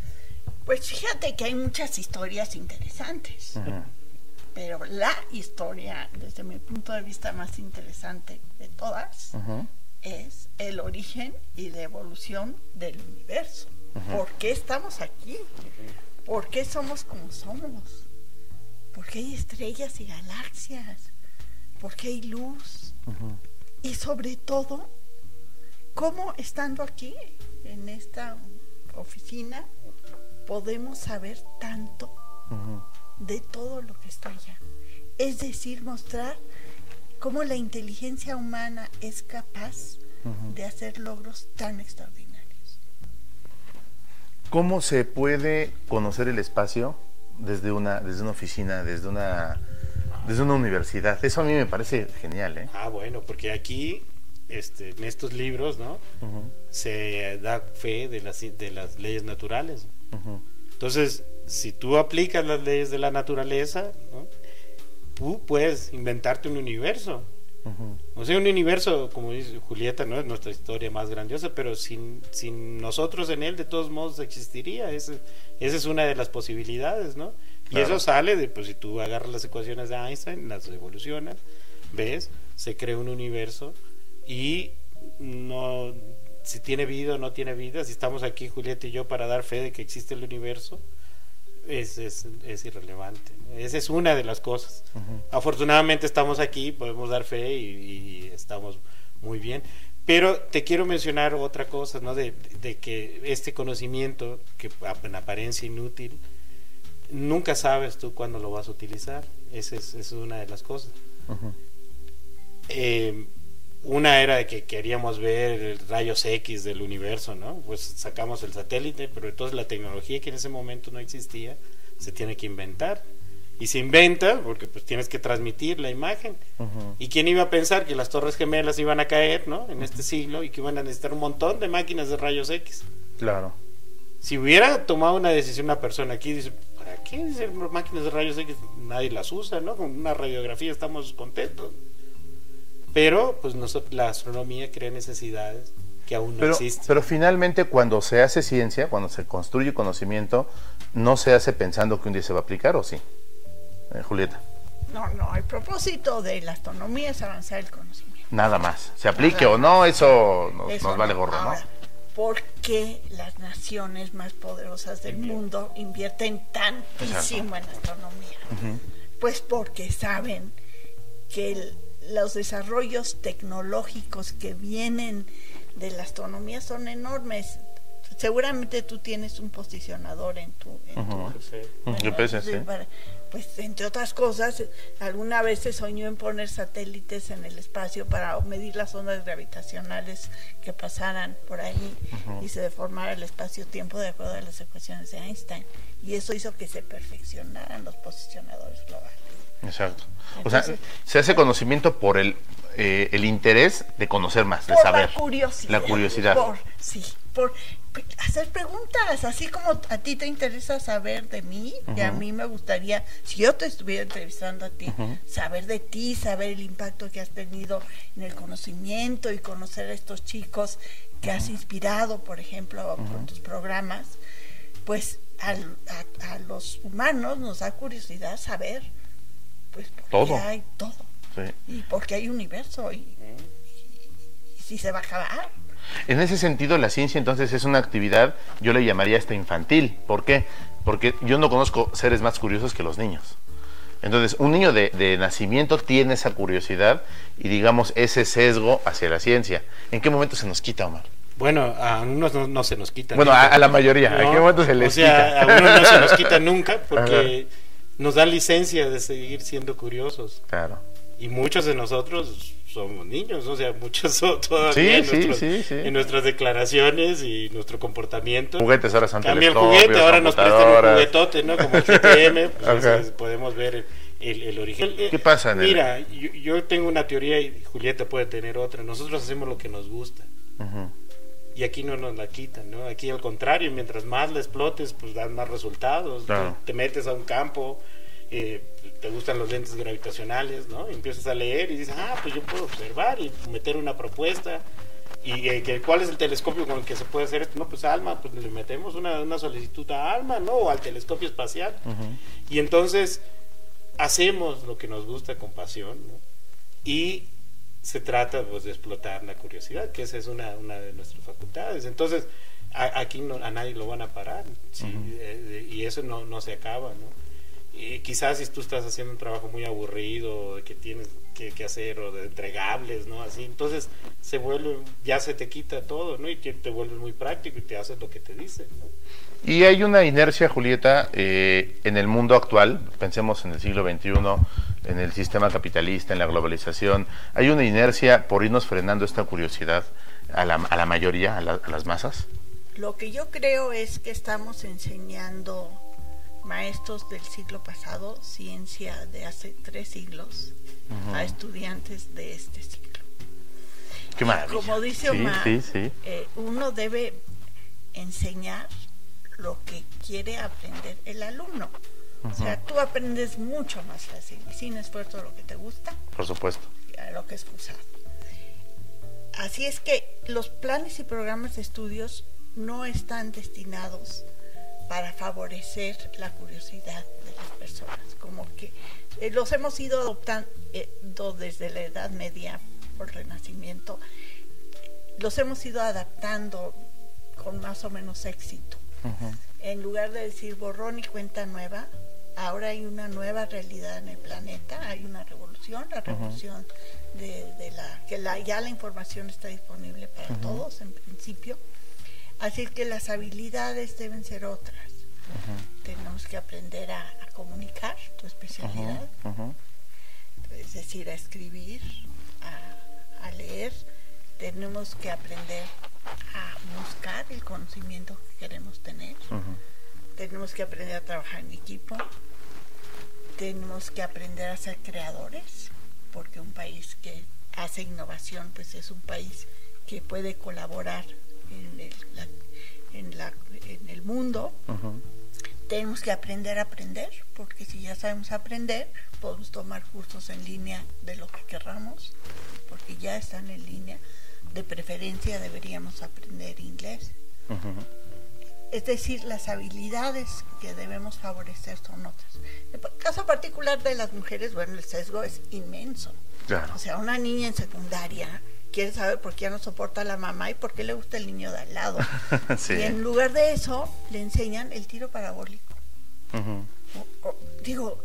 Pues fíjate que hay muchas historias interesantes, uh-huh. pero la historia, desde mi punto de vista más interesante de todas, uh-huh. es el origen y la evolución del universo. Uh-huh. ¿Por qué estamos aquí? ¿Por qué somos como somos? ¿Por qué hay estrellas y galaxias? ¿Por qué hay luz? Uh-huh. Y sobre todo, ¿cómo estando aquí, en esta oficina, podemos saber tanto uh-huh. de todo lo que está allá? Es decir, mostrar cómo la inteligencia humana es capaz uh-huh. de hacer logros tan extraordinarios. ¿Cómo se puede conocer el espacio desde una, desde una oficina, desde una, desde una universidad? Eso a mí me parece genial, ¿eh? Ah, bueno, porque aquí este, en estos libros, ¿no? Uh-huh. se da fe de las, de las leyes naturales. Uh-huh. Entonces, si tú aplicas las leyes de la naturaleza, ¿no?, tú puedes inventarte un universo. Uh-huh. O sea, un universo, como dice Julieta, no es nuestra historia más grandiosa, pero sin, sin nosotros en él, de todos modos existiría. Ese, esa es una de las posibilidades, ¿no? Y claro. eso sale de, pues, si tú agarras las ecuaciones de Einstein, las evolucionas, ves, se crea un universo y no, si tiene vida o no tiene vida, si estamos aquí Julieta y yo para dar fe de que existe el universo, es, es, es irrelevante. Esa es una de las cosas. Uh-huh. Afortunadamente estamos aquí, podemos dar fe y, y estamos muy bien. Pero te quiero mencionar otra cosa, ¿no? De, de que este conocimiento, que en apariencia inútil, nunca sabes tú cuándo lo vas a utilizar. Esa es, esa es una de las cosas. Uh-huh. Eh, una era de que queríamos ver rayos X del universo, ¿no? Pues sacamos el satélite, pero entonces la tecnología que en ese momento no existía se tiene que inventar. Y se inventa porque pues tienes que transmitir la imagen. Uh-huh. ¿Y quién iba a pensar que las Torres Gemelas iban a caer, ¿no? En uh-huh. este siglo, y que iban a necesitar un montón de máquinas de rayos X? Claro. Si hubiera tomado una decisión una persona aquí, dice, ¿para qué hacer máquinas de rayos X? Nadie las usa, ¿no? Con una radiografía estamos contentos. Pero pues nosotros, la astronomía crea necesidades que aún no pero, existen. Pero finalmente cuando se hace ciencia, cuando se construye conocimiento, no se hace pensando que un día se va a aplicar, ¿o sí? Eh, Julieta. No, no, el propósito de la astronomía es avanzar el conocimiento. Nada más. Se aplique Nada o no, eso nos, eso nos vale no. gorro, Ahora, ¿no? ¿por qué las naciones más poderosas del mundo invierten tantísimo Exacto. en astronomía? Uh-huh. Pues porque saben que el, los desarrollos tecnológicos que vienen de la astronomía son enormes. Seguramente tú tienes un posicionador en tu, en uh-huh. tu sí. bueno, G P S, sí. para, pues entre otras cosas, alguna vez se soñó en poner satélites en el espacio para medir las ondas gravitacionales que pasaran por ahí uh-huh. y se deformara el espacio-tiempo de acuerdo a las ecuaciones de Einstein, y eso hizo que se perfeccionaran los posicionadores globales. Exacto. Entonces, o sea, se hace conocimiento por el eh, el interés de conocer más, de saber. La curiosidad. La curiosidad. Por, sí, por hacer preguntas, así como a ti te interesa saber de mí, uh-huh. y a mí me gustaría, si yo te estuviera entrevistando a ti, uh-huh. saber de ti, saber el impacto que has tenido en el conocimiento y conocer a estos chicos que uh-huh. has inspirado, por ejemplo, uh-huh. con tus programas, pues a, a, a los humanos nos da curiosidad saber, pues, porque todo. hay todo. Sí. Y porque hay universo y, y, y si se va a acabar. En ese sentido, la ciencia entonces es una actividad, yo le llamaría hasta infantil. ¿Por qué? Porque yo no conozco seres más curiosos que los niños. Entonces, un niño de, de nacimiento tiene esa curiosidad y, digamos, ese sesgo hacia la ciencia. ¿En qué momento se nos quita, Omar? Bueno, a unos no, no se nos quita. Bueno, a, a la mayoría. ¿No? ¿En qué momento se les o sea, quita? A unos no se nos quita nunca porque nos dan licencia de seguir siendo curiosos. Claro. Y muchos de nosotros somos niños, o sea, muchos son todavía sí, en, sí, nuestros, sí, sí. en nuestras declaraciones y nuestro comportamiento. Juguetes ahora son Cambia el juguete, ahora nos prestan un juguetote, ¿no? Como el G T M, pues okay. Entonces podemos ver el, el, el origen. ¿Qué pasa en Mira, el... yo, yo tengo una teoría y Julieta puede tener otra. Nosotros hacemos lo que nos gusta. Uh-huh. Y aquí no nos la quitan, ¿no? Aquí al contrario, mientras más la explotes, pues dan más resultados. Claro. Te metes a un campo, eh, te gustan los lentes gravitacionales, ¿no? Y empiezas a leer y dices, ah, pues yo puedo observar y meter una propuesta. ¿Y eh, que, cuál es el telescopio con el que se puede hacer esto? No, pues ALMA, pues le metemos una, una solicitud a ALMA, ¿no? O al telescopio espacial. Uh-huh. Y entonces hacemos lo que nos gusta con pasión, ¿no? Y se trata, pues, de explotar la curiosidad, que esa es una, una de nuestras facultades. Entonces, a, aquí no, a nadie lo van a parar, ¿sí? Uh-huh. eh, y eso no, no se acaba, ¿no? Y quizás si tú estás haciendo un trabajo muy aburrido, que tienes que, que hacer, o de entregables, ¿no? Así, entonces se vuelve, ya se te quita todo, ¿no? Y te, te vuelves muy práctico y te haces lo que te dicen, ¿no? Y hay una inercia, Julieta, eh, en el mundo actual, pensemos en el siglo veintiuno, en el sistema capitalista, en la globalización, hay una inercia por irnos frenando esta curiosidad a la, a la mayoría, a, la, a las masas. Lo que yo creo es que estamos enseñando maestros del siglo pasado, ciencia de hace tres siglos, uh-huh. a estudiantes de este siglo. Qué maravilla. Como dice Omar, sí, sí, sí. Eh, uno debe enseñar lo que quiere aprender el alumno. Uh-huh. O sea, tú aprendes mucho más fácil y sin esfuerzo lo que te gusta. Por supuesto. A lo que es forzado. Así es que los planes y programas de estudios no están destinados para favorecer la curiosidad de las personas, como que eh, los hemos ido adoptando eh, desde la Edad Media por el Renacimiento, los hemos ido adaptando con más o menos éxito. Uh-huh. En lugar de decir borrón y cuenta nueva, ahora hay una nueva realidad en el planeta, hay una revolución, la revolución uh-huh. de, de la que la, ya la información está disponible para uh-huh. todos en principio. Así que las habilidades deben ser otras. Uh-huh. Tenemos que aprender a, a comunicar tu especialidad, uh-huh. Uh-huh. es decir, a escribir, a, a leer. Tenemos que aprender a buscar el conocimiento que queremos tener. Uh-huh. Tenemos que aprender a trabajar en equipo. Tenemos que aprender a ser creadores, porque un país que hace innovación, pues es un país que puede colaborar en el, la, en la, en el mundo. Uh-huh. Tenemos que aprender a aprender, porque si ya sabemos aprender, podemos tomar cursos en línea de lo que querramos, porque ya están en línea. De preferencia deberíamos aprender inglés. Uh-huh. Es decir, las habilidades que debemos favorecer son otras. En el caso particular de las mujeres, bueno, el sesgo es inmenso. Claro. O sea, una niña en secundaria quiere saber por qué ya no soporta a la mamá y por qué le gusta el niño de al lado. Sí. Y en lugar de eso, le enseñan el tiro parabólico. Uh-huh. o, o, digo,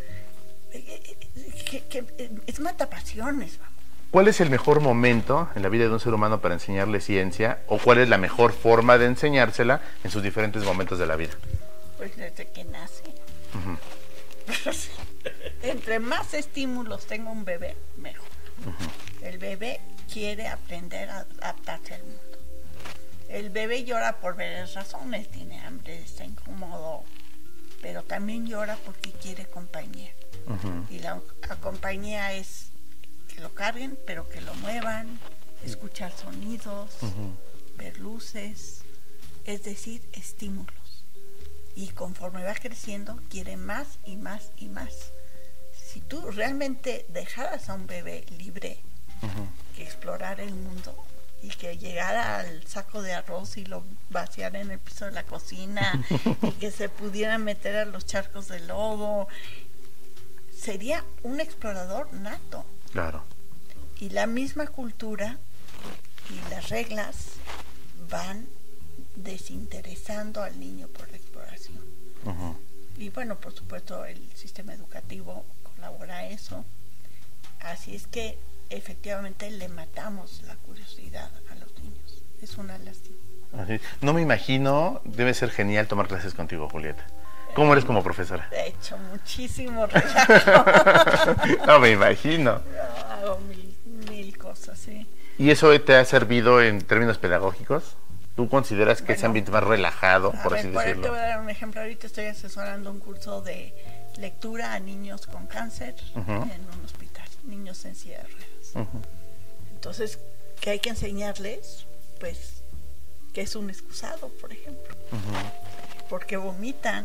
que, que es matapasiones, vamos. ¿Cuál es el mejor momento en la vida de un ser humano para enseñarle ciencia? ¿O cuál es la mejor forma de enseñársela en sus diferentes momentos de la vida? Pues desde que nace. Uh-huh. Entre más estímulos tenga un bebé, mejor. Uh-huh. El bebé quiere aprender a adaptarse al mundo. El bebé llora por varias razones. Tiene hambre, está incómodo, pero también llora porque quiere compañía. Uh-huh. Y la, la compañía es que lo carguen, pero que lo muevan, escuchar sonidos, uh-huh. ver luces, es decir, estímulos. Y conforme va creciendo, quiere más y más y más. Si tú realmente dejaras a un bebé libre, uh-huh. que explorara el mundo y que llegara al saco de arroz y lo vaciara en el piso de la cocina y que se pudiera meter a los charcos de lodo, sería un explorador nato. Claro. Y la misma cultura y las reglas van desinteresando al niño por la exploración. Uh-huh. Y bueno, por supuesto, el sistema educativo colabora a eso. Así es que efectivamente le matamos la curiosidad a los niños. Es una lástima. Así. No me imagino, debe ser genial tomar clases contigo, Julieta. ¿Cómo eres como profesora? He hecho muchísimo relajo. No me imagino. Yo hago mil, mil cosas, sí. ¿Y eso te ha servido en términos pedagógicos? ¿Tú consideras que bueno, ese ambiente más relajado, por ver, así por decirlo? Te voy a dar un ejemplo. Ahorita estoy asesorando un curso de lectura a niños con cáncer uh-huh. en un hospital, niños en silla de ruedas. Uh-huh. Entonces, ¿qué hay que enseñarles? Pues, ¿qué es un excusado, por ejemplo? Uh-huh. Porque vomitan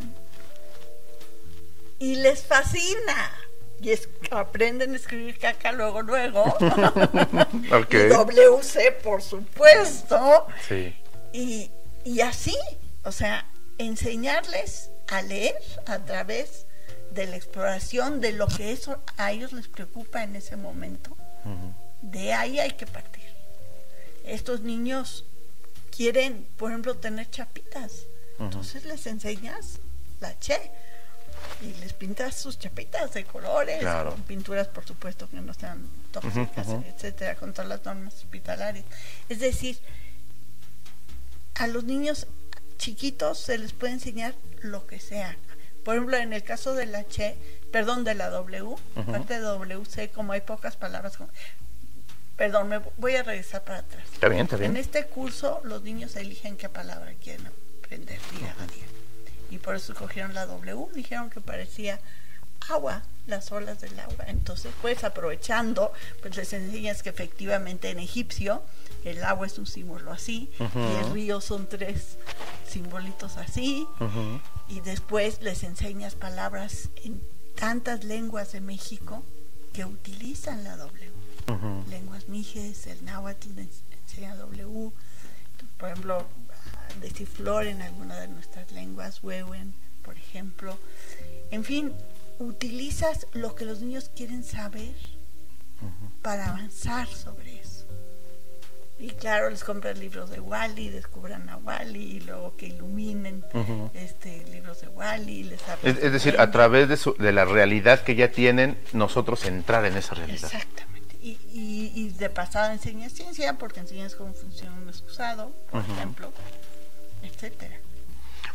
y les fascina. Y es, aprenden a escribir caca luego, luego. Okay. Y W C, por supuesto. Sí. Y, y así, o sea, enseñarles a leer a través de la exploración de lo que eso a ellos les preocupa en ese momento. Uh-huh. De ahí hay que partir. Estos niños quieren, por ejemplo, tener chapitas. Uh-huh. Entonces les enseñas la Che y les pintas sus chapitas de colores, claro. con pinturas, por supuesto, que no sean tóxicas, uh-huh, uh-huh. etcétera, con todas las normas hospitalarias. Es decir, a los niños chiquitos se les puede enseñar lo que sea. Por ejemplo, en el caso de la Che, perdón, de la W, uh-huh. parte de W C, como hay pocas palabras, como, perdón, me voy a regresar para atrás. Está bien, está bien. En este curso los niños eligen qué palabra quieren aprender día a día. Y por eso cogieron la W, dijeron que parecía agua, las olas del agua. Entonces, pues aprovechando, pues les enseñas que efectivamente en egipcio el agua es un símbolo así, uh-huh. y el río son tres simbolitos así, uh-huh. y después les enseñas palabras en tantas lenguas de México que utilizan la W. Uh-huh. Lenguas mijes, el náhuatl enseña W, por ejemplo, decir flor en alguna de nuestras lenguas, huehuen, por ejemplo. En fin, utilizas lo que los niños quieren saber uh-huh. para avanzar sobre eso. Y claro, les compras libros de Wall-E, descubran a Wall-E, y luego que iluminen uh-huh. este libros de Wall-E. Les es, es decir, a través de, su, de la realidad que ya tienen, nosotros entrar en esa realidad. Exactamente. Y, y, y de pasada enseñas ciencia, porque enseñas cómo funciona un excusado, por uh-huh. ejemplo, etcétera.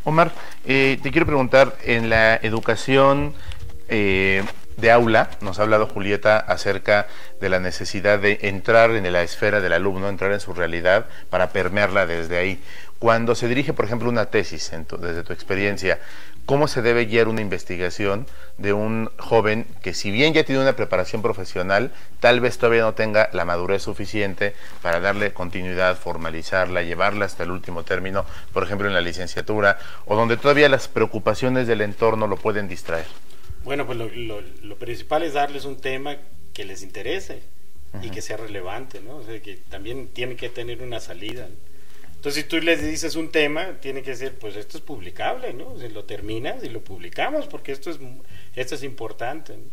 Omar, eh, te quiero preguntar, en la educación eh, de aula, nos ha hablado Julieta acerca de la necesidad de entrar en la esfera del alumno, entrar en su realidad para permearla desde ahí. Cuando se dirige, por ejemplo, una tesis, en tu, desde tu experiencia, ¿cómo se debe guiar una investigación de un joven que, si bien ya tiene una preparación profesional, tal vez todavía no tenga la madurez suficiente para darle continuidad, formalizarla, llevarla hasta el último término, por ejemplo en la licenciatura, o donde todavía las preocupaciones del entorno lo pueden distraer? Bueno, pues lo, lo, lo principal es darles un tema que les interese uh-huh. y que sea relevante, ¿no? O sea, que también tiene que tener una salida, ¿no? Entonces, si tú les dices un tema, tiene que ser, pues esto es publicable, ¿no? O sea, lo terminas y lo publicamos porque esto es, esto es importante, ¿no?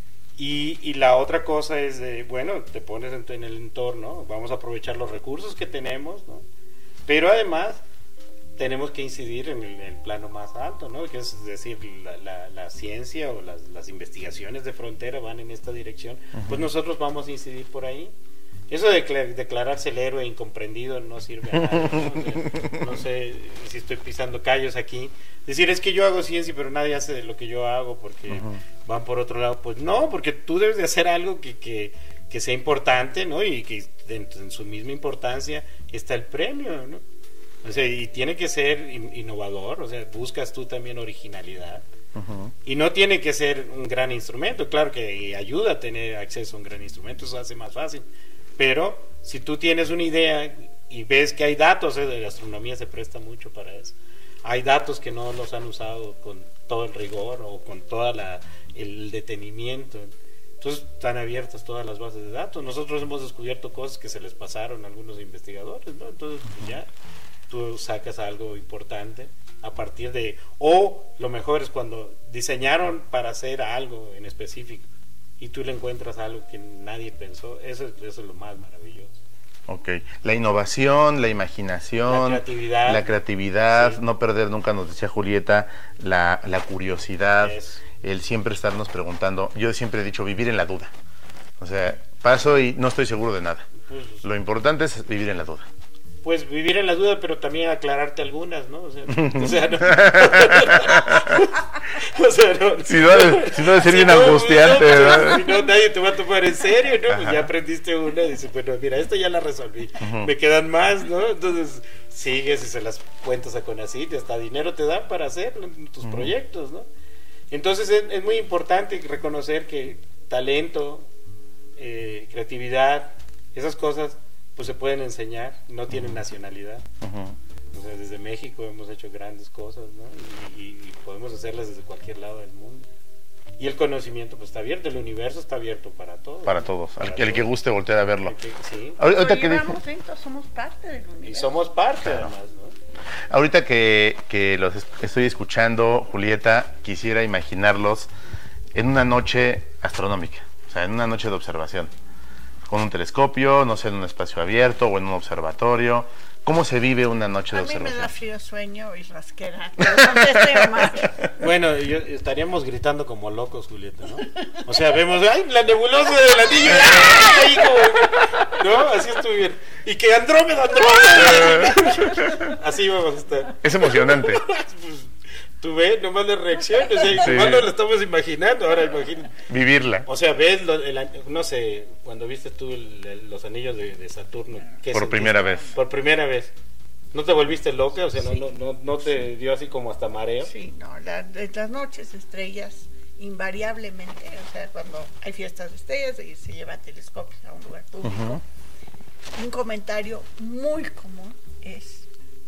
Y, y la otra cosa es, de, bueno, te pones en, en el entorno, vamos a aprovechar los recursos que tenemos, ¿no? Pero además tenemos que incidir en el, en el plano más alto, ¿no? Que es decir, la, la, la ciencia o las, las investigaciones de frontera van en esta dirección, uh-huh. pues nosotros vamos a incidir por ahí. Eso de declararse el héroe incomprendido no sirve a nada, ¿no? O sea, no sé si estoy pisando callos aquí. Decir, es que yo hago ciencia, pero nadie hace lo que yo hago porque uh-huh. van por otro lado. Pues no, porque tú debes de hacer algo que, que, que sea importante, ¿no? Y que en, en su misma importancia está el premio, ¿no? O sea, y tiene que ser in, innovador, o sea, buscas tú también originalidad. Uh-huh. Y no tiene que ser un gran instrumento, claro que ayuda a tener acceso a un gran instrumento, eso hace más fácil. Pero si tú tienes una idea y ves que hay datos, eh, la astronomía se presta mucho para eso, hay datos que no los han usado con todo el rigor o con todo el detenimiento, entonces están abiertas todas las bases de datos. Nosotros hemos descubierto cosas que se les pasaron a algunos investigadores, ¿no? Entonces pues ya tú sacas algo importante a partir de, o lo mejor es cuando diseñaron para hacer algo en específico y tú le encuentras algo que nadie pensó. Eso, eso es lo más maravilloso. Ok, la innovación, la imaginación, la creatividad, la creatividad sí. No perder nunca, nos decía Julieta, la, la curiosidad, es. el siempre estarnos preguntando. Yo siempre he dicho, vivir en la duda. O sea, paso y no estoy seguro de nada. Pues, lo importante es vivir en la duda. Pues vivir en la duda, pero también aclararte algunas, ¿no? O sea, o sea, no. o sea, no. Si no, si no de ser si bien no, angustiante, no, ¿verdad? Si no, nadie te va a tomar en serio, ¿no? Pues ya aprendiste una y dices, bueno, mira, esto ya la resolví. Uh-huh. Me quedan más, ¿no? Entonces sigues y se las cuentas a CONACYT y hasta dinero te dan para hacer tus uh-huh. proyectos, ¿no? Entonces es, es muy importante reconocer que talento, eh, creatividad, esas cosas pues se pueden enseñar, no tienen uh-huh. nacionalidad. Uh-huh. O sea, desde México hemos hecho grandes cosas, ¿no? Y, y podemos hacerlas desde cualquier lado del mundo. Y el conocimiento pues está abierto, el universo está abierto para todos. Para todos, para el, todos. el que guste voltear a verlo. Que, sí. Ahorita que llevamos dentro, somos parte del universo. Y somos parte claro. además, ¿no? Ahorita que, que los estoy escuchando, Julieta, quisiera imaginarlos en una noche astronómica, o sea, en una noche de observación. Con un telescopio, no sé, en un espacio abierto o en un observatorio. ¿Cómo se vive una noche de observación? A mí me da frío, sueño y rasquera. Pero bueno, yo, estaríamos gritando como locos, Julieta, ¿no? O sea, vemos, ¡ay, la nebulosa del anillo! ¡Ay, como! ¿No? Así estuvieron. Y que Andrómeda, Andrómeda. Así vamos a estar. Es emocionante. Tú ves, nomás la reacción, o sea, sí. nomás no lo estamos imaginando, ahora imagina. Vivirla. O sea, ves, lo, el, no sé, cuando viste tú el, el, los anillos de, de Saturno. ¿Qué Por sentiste? primera vez. Por primera vez. ¿No te volviste loca? O sea, sí. no, no, no te dio así como hasta mareo. Sí, no, la, de las noches estrellas, invariablemente, o sea, cuando hay fiestas de estrellas y se llevan telescopios a un lugar público, uh-huh. un comentario muy común es,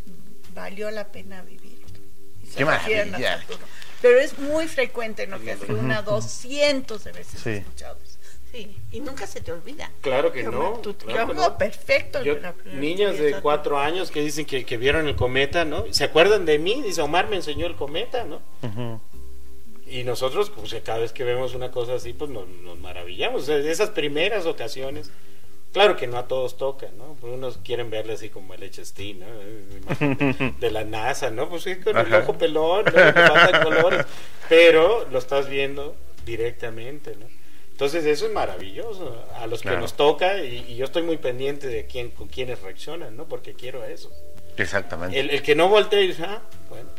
valió la pena vivir. ¡Qué maravilla! Pero es muy frecuente, ¿no? Que hace una, doscientos de veces sí. escuchado eso. Sí, y nunca se te olvida. Claro que no. Tú, claro yo que no. perfecto. Yo, niños de cuatro años que dicen que, que vieron el cometa, ¿no? ¿Se acuerdan de mí? Dice, Omar me enseñó el cometa, ¿no? Uh-huh. Y nosotros, pues cada vez que vemos una cosa así, pues nos, nos maravillamos. O sea, de esas primeras ocasiones, claro que no a todos toca, ¿no? Pues unos quieren verle así como el H S T, ¿no? De, de la NASA, ¿no? Pues sí, con Ajá. el ojo pelón, ¿no? Que faltan colores, pero lo estás viendo directamente, ¿no? Entonces eso es maravilloso, a los claro. que nos toca, y, y yo estoy muy pendiente de quién, con quiénes reaccionan, ¿no? Porque quiero eso. Exactamente. El, el que no voltea y dice, ah, bueno, pues,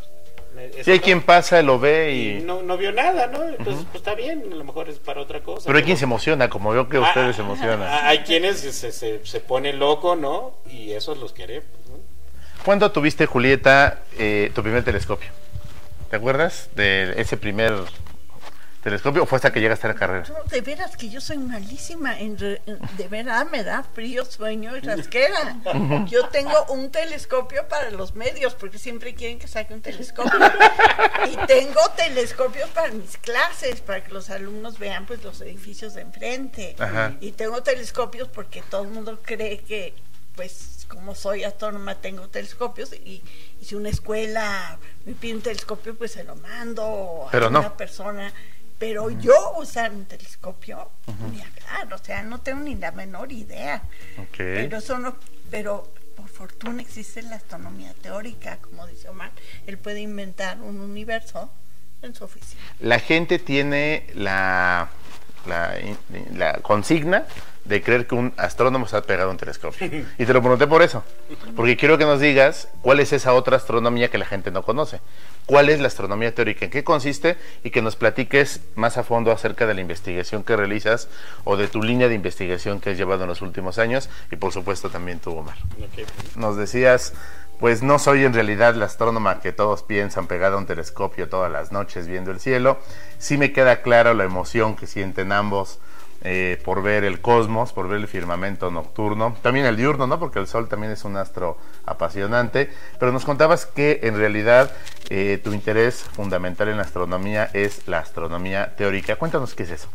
Si sí, hay quien pasa, lo ve y... y no, no vio nada, ¿no? Entonces, uh-huh. pues está bien, a lo mejor es para otra cosa. Pero hay quien se emociona, como veo que ah, ustedes se emocionan. Ah, hay quienes se, se, se pone loco, ¿no? Y esos los queremos, ¿no? ¿Cuándo tuviste, Julieta, eh, tu primer telescopio? ¿Te acuerdas de ese primer telescopio o fue hasta que llegaste a la carrera? No, de veras que yo soy malísima, en re, de verdad me da frío, sueño y rasquera. Yo tengo un telescopio para los medios, porque siempre quieren que saque un telescopio. Y tengo telescopios para mis clases, para que los alumnos vean pues los edificios de enfrente. Ajá. Y tengo telescopios porque todo el mundo cree que, pues, como soy astrónoma, tengo telescopios, y, y si una escuela me pide un telescopio, pues se lo mando Pero a una no. persona. Pero uh-huh. yo usar un telescopio, uh-huh. ni hablar, o sea, no tengo ni la menor idea. Okay. Pero eso no, pero por fortuna existe la astronomía teórica, como dice Omar. Él puede inventar un universo en su oficina. La gente tiene la, la, la consigna de creer que un astrónomo se ha pegado a un telescopio. Y te lo pregunté por eso, porque quiero que nos digas cuál es esa otra astronomía que la gente no conoce. ¿Cuál es la astronomía teórica? ¿En qué consiste? Y que nos platiques más a fondo acerca de la investigación que realizas o de tu línea de investigación que has llevado en los últimos años, y por supuesto también tú, Omar. Okay. Nos decías, pues no soy en realidad la astrónoma que todos piensan, pegada a un telescopio todas las noches viendo el cielo. Sí me queda clara la emoción que sienten ambos Eh, por ver el cosmos, por ver el firmamento nocturno, también el diurno, ¿no? Porque el sol también es un astro apasionante. Pero nos contabas que en realidad eh, tu interés fundamental en la astronomía es la astronomía teórica. Cuéntanos qué es eso.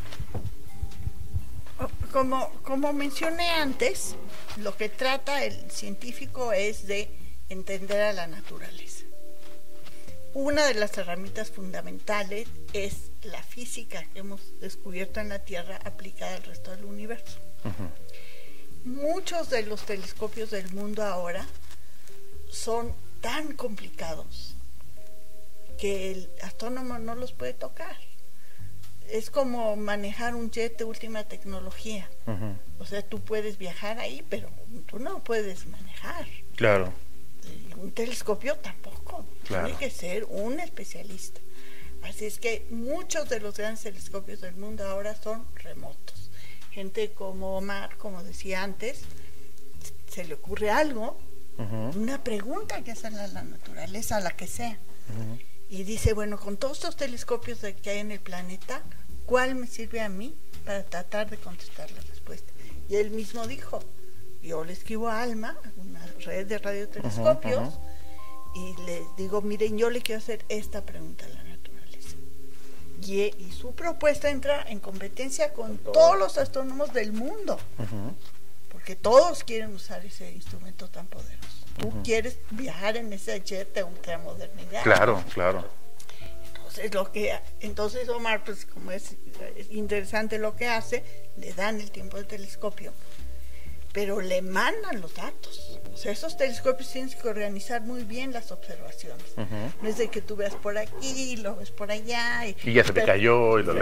Como, como mencioné antes, lo que trata el científico es de entender a la naturaleza. Una de las herramientas fundamentales es la física que hemos descubierto en la Tierra aplicada al resto del universo. Uh-huh. Muchos de los telescopios del mundo ahora son tan complicados que el astrónomo no los puede tocar. Es como manejar un jet de última tecnología. Uh-huh. O sea, tú puedes viajar ahí, pero tú no puedes manejar. Claro. Un telescopio tampoco. Claro. Tiene que ser un especialista. Así es que muchos de los grandes telescopios del mundo ahora son remotos. Gente como Omar, como decía antes, se le ocurre algo, uh-huh. una pregunta que hacerle a la naturaleza, a la que sea. Uh-huh. Y dice, bueno, con todos estos telescopios que hay en el planeta, ¿cuál me sirve a mí para tratar de contestar la respuesta? Y él mismo dijo, yo le escribo a ALMA, una red de radiotelescopios, uh-huh, uh-huh. y les digo, miren, yo le quiero hacer esta pregunta a la naturaleza. Y, y su propuesta entra en competencia con todos los astrónomos del mundo, uh-huh. porque todos quieren usar ese instrumento tan poderoso. Tú uh-huh. quieres viajar en ese jet de ultramodernidad. Claro, claro. Entonces, lo que, entonces Omar, pues como es, es interesante lo que hace, le dan el tiempo del telescopio, pero le mandan los datos. O sea, esos telescopios tienes que organizar muy bien las observaciones. Uh-huh. No es de que tú veas por aquí, lo ves por allá. Y, y ya se te cayó. Y lo...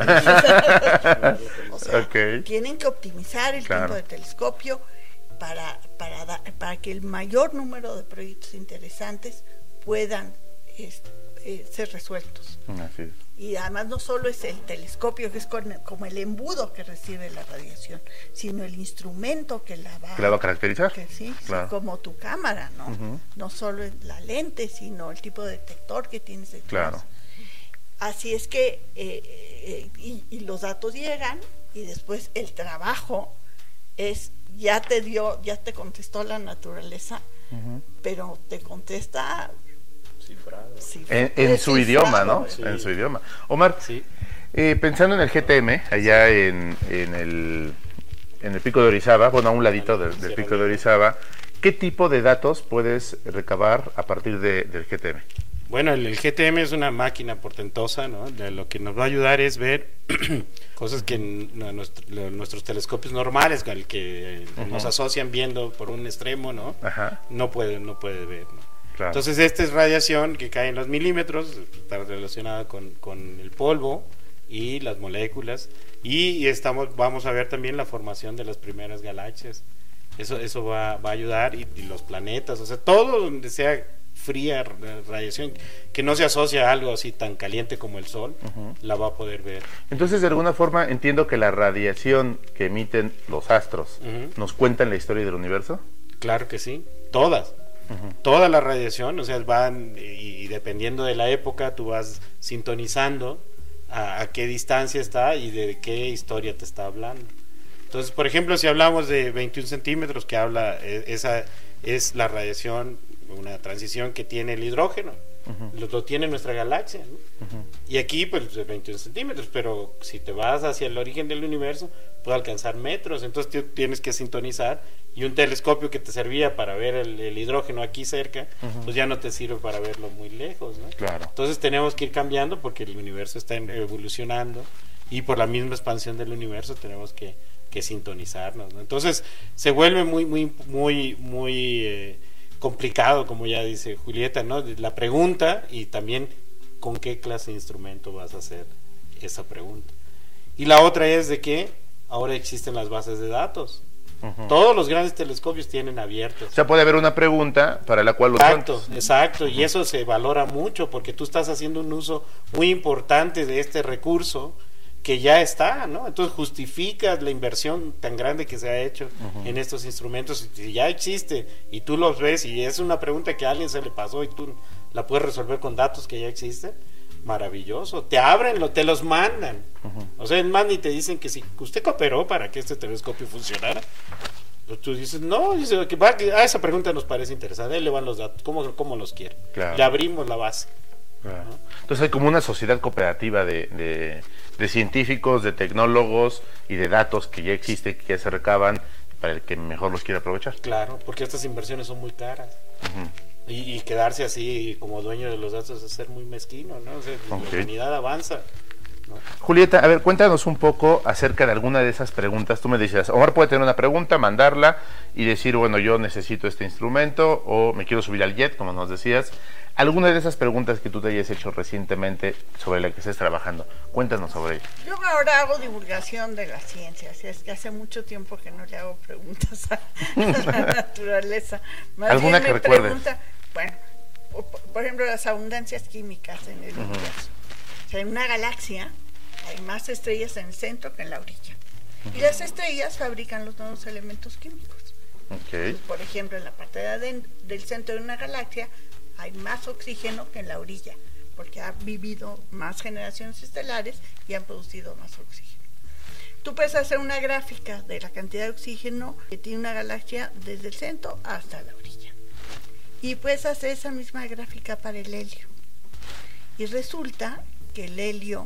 o sea, okay. Tienen que optimizar el claro. tiempo del telescopio para, para, da, para que el mayor número de proyectos interesantes puedan es, eh, ser resueltos. Así es. Y además no solo es el telescopio, que es con, como el embudo que recibe la radiación, sino el instrumento que la va, ¿que la va a caracterizar? Que, sí, claro. sí, como tu cámara, ¿no? Uh-huh. No solo la lente, sino el tipo de detector que tienes detrás. Claro. Así es que, eh, eh, y, y los datos llegan, y después el trabajo es, ya te dio, ya te contestó la naturaleza, uh-huh. pero te contesta... Cifrado. En, en su idioma, ¿no? Sí. En su idioma. Omar, sí. eh, pensando en el G T M, allá en, en, el, en el Pico de Orizaba, bueno, a un ladito del, del Pico de Orizaba, ¿qué tipo de datos puedes recabar a partir de, del G T M? Bueno, el, el G T M es una máquina portentosa, ¿no? De lo que nos va a ayudar es ver cosas que n- nuestro, nuestros telescopios normales, al que uh-huh. nos asocian viendo por un extremo, ¿no? Ajá. No puede, no puede ver, ¿no? Claro. Entonces esta es radiación que cae en los milímetros, está relacionada con, con el polvo y las moléculas, y, y estamos vamos a ver también la formación de las primeras galaxias. Eso eso va, va a ayudar, y, y los planetas, o sea, todo donde sea fría radiación que no se asocia a algo así tan caliente como el sol, uh-huh. la va a poder ver. Entonces, de alguna forma, entiendo que la radiación que emiten los astros uh-huh. nos cuentan la historia del universo. Claro que sí, todas. Uh-huh. Toda la radiación, o sea, van y, y dependiendo de la época, tú vas sintonizando a, a qué distancia está y de qué historia te está hablando. Entonces, por ejemplo, si hablamos de veintiún centímetros, que habla, esa es la radiación, una transición que tiene el hidrógeno, uh-huh. lo, lo tiene nuestra galaxia, ¿no? Uh-huh. Y aquí, pues, veintiún centímetros, pero si te vas hacia el origen del universo, puede alcanzar metros, entonces tú tienes que sintonizar, y un telescopio que te servía para ver el, el hidrógeno aquí cerca, uh-huh. pues ya no te sirve para verlo muy lejos, ¿no? Claro. Entonces tenemos que ir cambiando porque el universo está evolucionando, y por la misma expansión del universo tenemos que que sintonizarnos, ¿no? Entonces se vuelve muy muy muy muy eh, complicado, como ya dice Julieta, ¿no? La pregunta, y también con qué clase de instrumento vas a hacer esa pregunta. Y la otra es de que ahora existen las bases de datos. Uh-huh. Todos los grandes telescopios tienen abiertos. O sea, puede haber una pregunta para la cual los Exacto, cuantos. exacto, uh-huh. y eso se valora mucho porque tú estás haciendo un uso muy importante de este recurso que ya está, ¿no? Entonces justificas la inversión tan grande que se ha hecho uh-huh. en estos instrumentos, y ya existe y tú los ves y es una pregunta que a alguien se le pasó y tú la puedes resolver con datos que ya existen. Maravilloso, te abren, lo, te los mandan, uh-huh. o sea, es más, ni te dicen que si usted cooperó para que este telescopio funcionara, pues tú dices, no, dice, que va, a esa pregunta nos parece interesante, ahí le van los datos, ¿cómo, cómo los quiere? Claro. Le abrimos la base. Claro. ¿No? Entonces hay como una sociedad cooperativa de, de, de científicos, de tecnólogos y de datos que ya existe, que ya se recaban para el que mejor los quiera aprovechar. Claro, porque estas inversiones son muy caras. Uh-huh. y, y quedarse así como dueño de los datos es ser muy mezquino, ¿no? O sea, okay. La humanidad avanza, ¿no? Julieta, a ver, cuéntanos un poco acerca de alguna de esas preguntas. Tú me decías, Omar puede tener una pregunta, mandarla y decir, bueno, yo necesito este instrumento o me quiero subir al jet, como nos decías. Alguna de esas preguntas que tú te hayas hecho recientemente sobre la que estés trabajando, cuéntanos sobre ello. Yo ahora hago divulgación de la ciencia, así es que hace mucho tiempo que no le hago preguntas a, a la naturaleza. Más ¿Alguna que recuerdes? Pregunta, bueno, por, por ejemplo, las abundancias químicas en el uh-huh. universo. O sea, en una galaxia hay más estrellas en el centro que en la orilla. Uh-huh. Y las estrellas fabrican los nuevos elementos químicos. Okay. Por ejemplo, en la parte de adentro, del centro de una galaxia hay más oxígeno que en la orilla, porque ha vivido más generaciones estelares y han producido más oxígeno. Tú puedes hacer una gráfica de la cantidad de oxígeno que tiene una galaxia desde el centro hasta la orilla. Y puedes hacer esa misma gráfica para el helio. Y resulta que el helio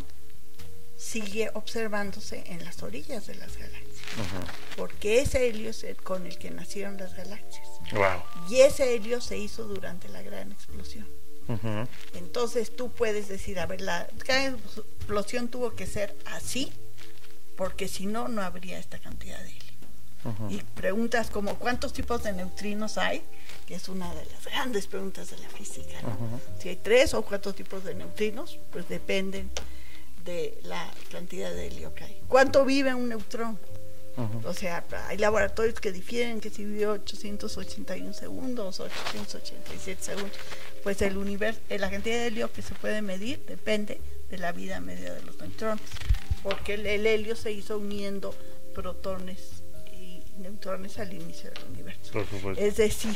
sigue observándose en las orillas de las galaxias. Uh-huh. Porque ese helio es el con el que nacieron las galaxias. Wow. Y ese helio se hizo durante la gran explosión. Uh-huh. Entonces tú puedes decir, a ver, la gran explosión tuvo que ser así, porque si no, no habría esta cantidad de helio. Uh-huh. Y preguntas como ¿cuántos tipos de neutrinos hay? Que es una de las grandes preguntas de la física, ¿no? Uh-huh. Si hay tres o cuatro tipos de neutrinos, pues dependen de la cantidad de helio que hay. ¿Cuánto vive un neutrón? Uh-huh. O sea, hay laboratorios que difieren, que si vive ochocientos ochenta y uno segundos, ochocientos ochenta y siete segundos. Pues el universo, la cantidad de helio que se puede medir depende de la vida media de los neutrones, porque el, el helio se hizo uniendo protones y neutrones al inicio del universo. Por supuesto. Es decir,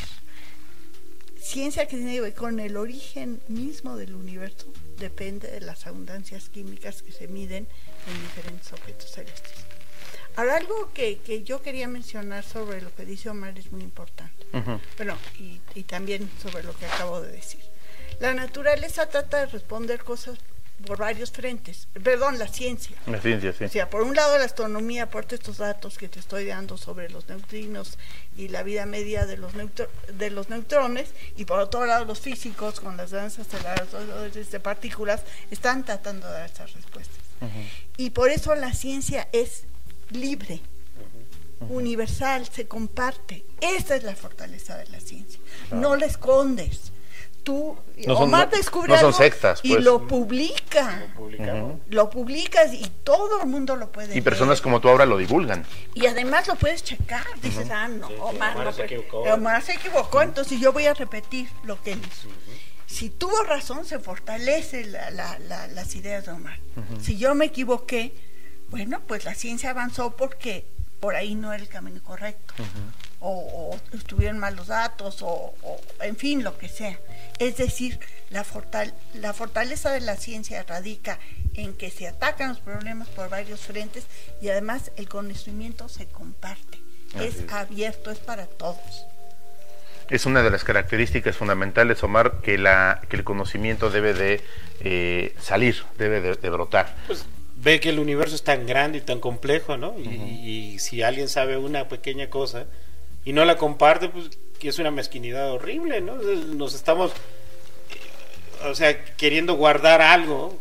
ciencia que tiene que ver con el origen mismo del universo depende de las abundancias químicas que se miden en diferentes objetos celestes. Ahora, algo que, que yo quería mencionar sobre lo que dice Omar es muy importante. Uh-huh. Bueno, y, y también sobre lo que acabo de decir. La naturaleza trata de responder cosas por varios frentes. Perdón, la ciencia. La ciencia, sí. O sea, por un lado la astronomía aporta estos datos que te estoy dando sobre los neutrinos y la vida media de los, neutro, de los neutrones, y por otro lado los físicos con las grandes aceleradores de partículas están tratando de dar estas respuestas. Uh-huh. Y por eso la ciencia es libre, uh-huh. universal, se comparte. Esa es la fortaleza de la ciencia. Uh-huh. No la escondes. tú, no son, Omar no, descubre no son algo sectas, y pues. lo publica. Lo publicamos. Uh-huh. Lo publicas y todo el mundo lo puede Y leer. personas como tú ahora lo divulgan. Y además lo puedes checar. Dices, Uh-huh. ah, no, Sí, sí, Omar, Omar no, se pero- equivocó. Omar se equivocó, entonces yo voy a repetir lo que él hizo. Si tuvo razón, se fortalece la, la, la, las ideas de Omar. Uh-huh. Si yo me equivoqué, bueno, pues la ciencia avanzó porque por ahí no era el camino correcto. Uh-huh. O, o estuvieron mal los datos, o, o en fin, lo que sea. Es decir, la, fortal, la fortaleza de la ciencia radica en que se atacan los problemas por varios frentes y además el conocimiento se comparte. Es, es abierto, es para todos. Es una de las características fundamentales, Omar, que, la, que el conocimiento debe de eh, salir, debe de, de brotar. Pues ve que el universo es tan grande y tan complejo, ¿no? Y, Uh-huh. y si alguien sabe una pequeña cosa y no la comparte, pues que es una mezquinidad horrible, ¿no? Nos estamos, eh, o sea, queriendo guardar algo,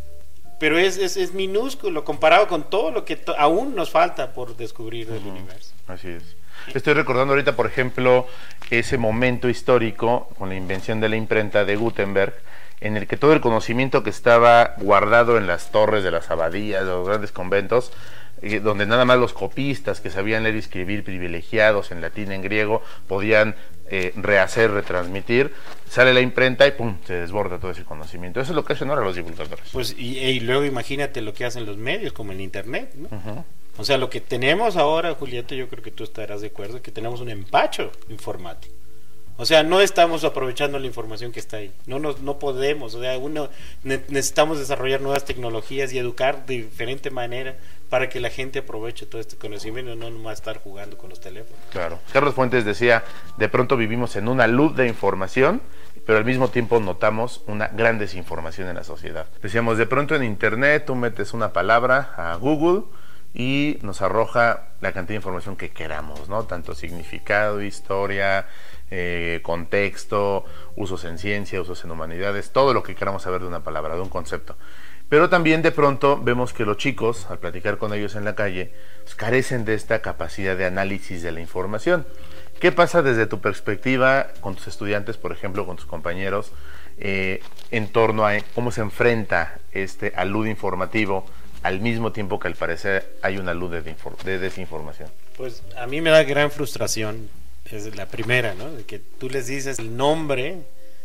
pero es, es, es minúsculo comparado con todo lo que to- aún nos falta por descubrir del Uh-huh. universo. Así es. Estoy recordando ahorita, por ejemplo, ese momento histórico con la invención de la imprenta de Gutenberg, en el que todo el conocimiento que estaba guardado en las torres de las abadías, de los grandes conventos, eh, donde nada más los copistas que sabían leer y escribir, privilegiados en latín, en griego, podían eh, rehacer, retransmitir, sale la imprenta y pum, se desborda todo ese conocimiento. Eso es lo que hacen ahora los divulgadores. Pues y, y luego imagínate lo que hacen los medios, como el internet, ¿no? Uh-huh. O sea, lo que tenemos ahora, Julieta, yo creo que tú estarás de acuerdo, que tenemos un empacho informático. O sea, no estamos aprovechando la información que está ahí. No nos, no podemos. O sea, uno ne- necesitamos desarrollar nuevas tecnologías y educar de diferente manera para que la gente aproveche todo este conocimiento y no nomás estar jugando con los teléfonos. Claro. Carlos Fuentes decía, de pronto vivimos en una luz de información, pero al mismo tiempo notamos una gran desinformación en la sociedad. Decíamos, de pronto en internet tú metes una palabra a Google y nos arroja la cantidad de información que queramos, ¿no? Tanto significado, historia, eh, contexto, usos en ciencia, usos en humanidades, todo lo que queramos saber de una palabra, de un concepto. Pero también de pronto vemos que los chicos, al platicar con ellos en la calle, pues, carecen de esta capacidad de análisis de la información. ¿Qué pasa desde tu perspectiva con tus estudiantes, por ejemplo, con tus compañeros, eh, en torno a cómo se enfrenta este alud informativo al mismo tiempo que al parecer hay una luz de, de desinformación? Pues a mí me da gran frustración, es la primera, ¿no? De que tú les dices el nombre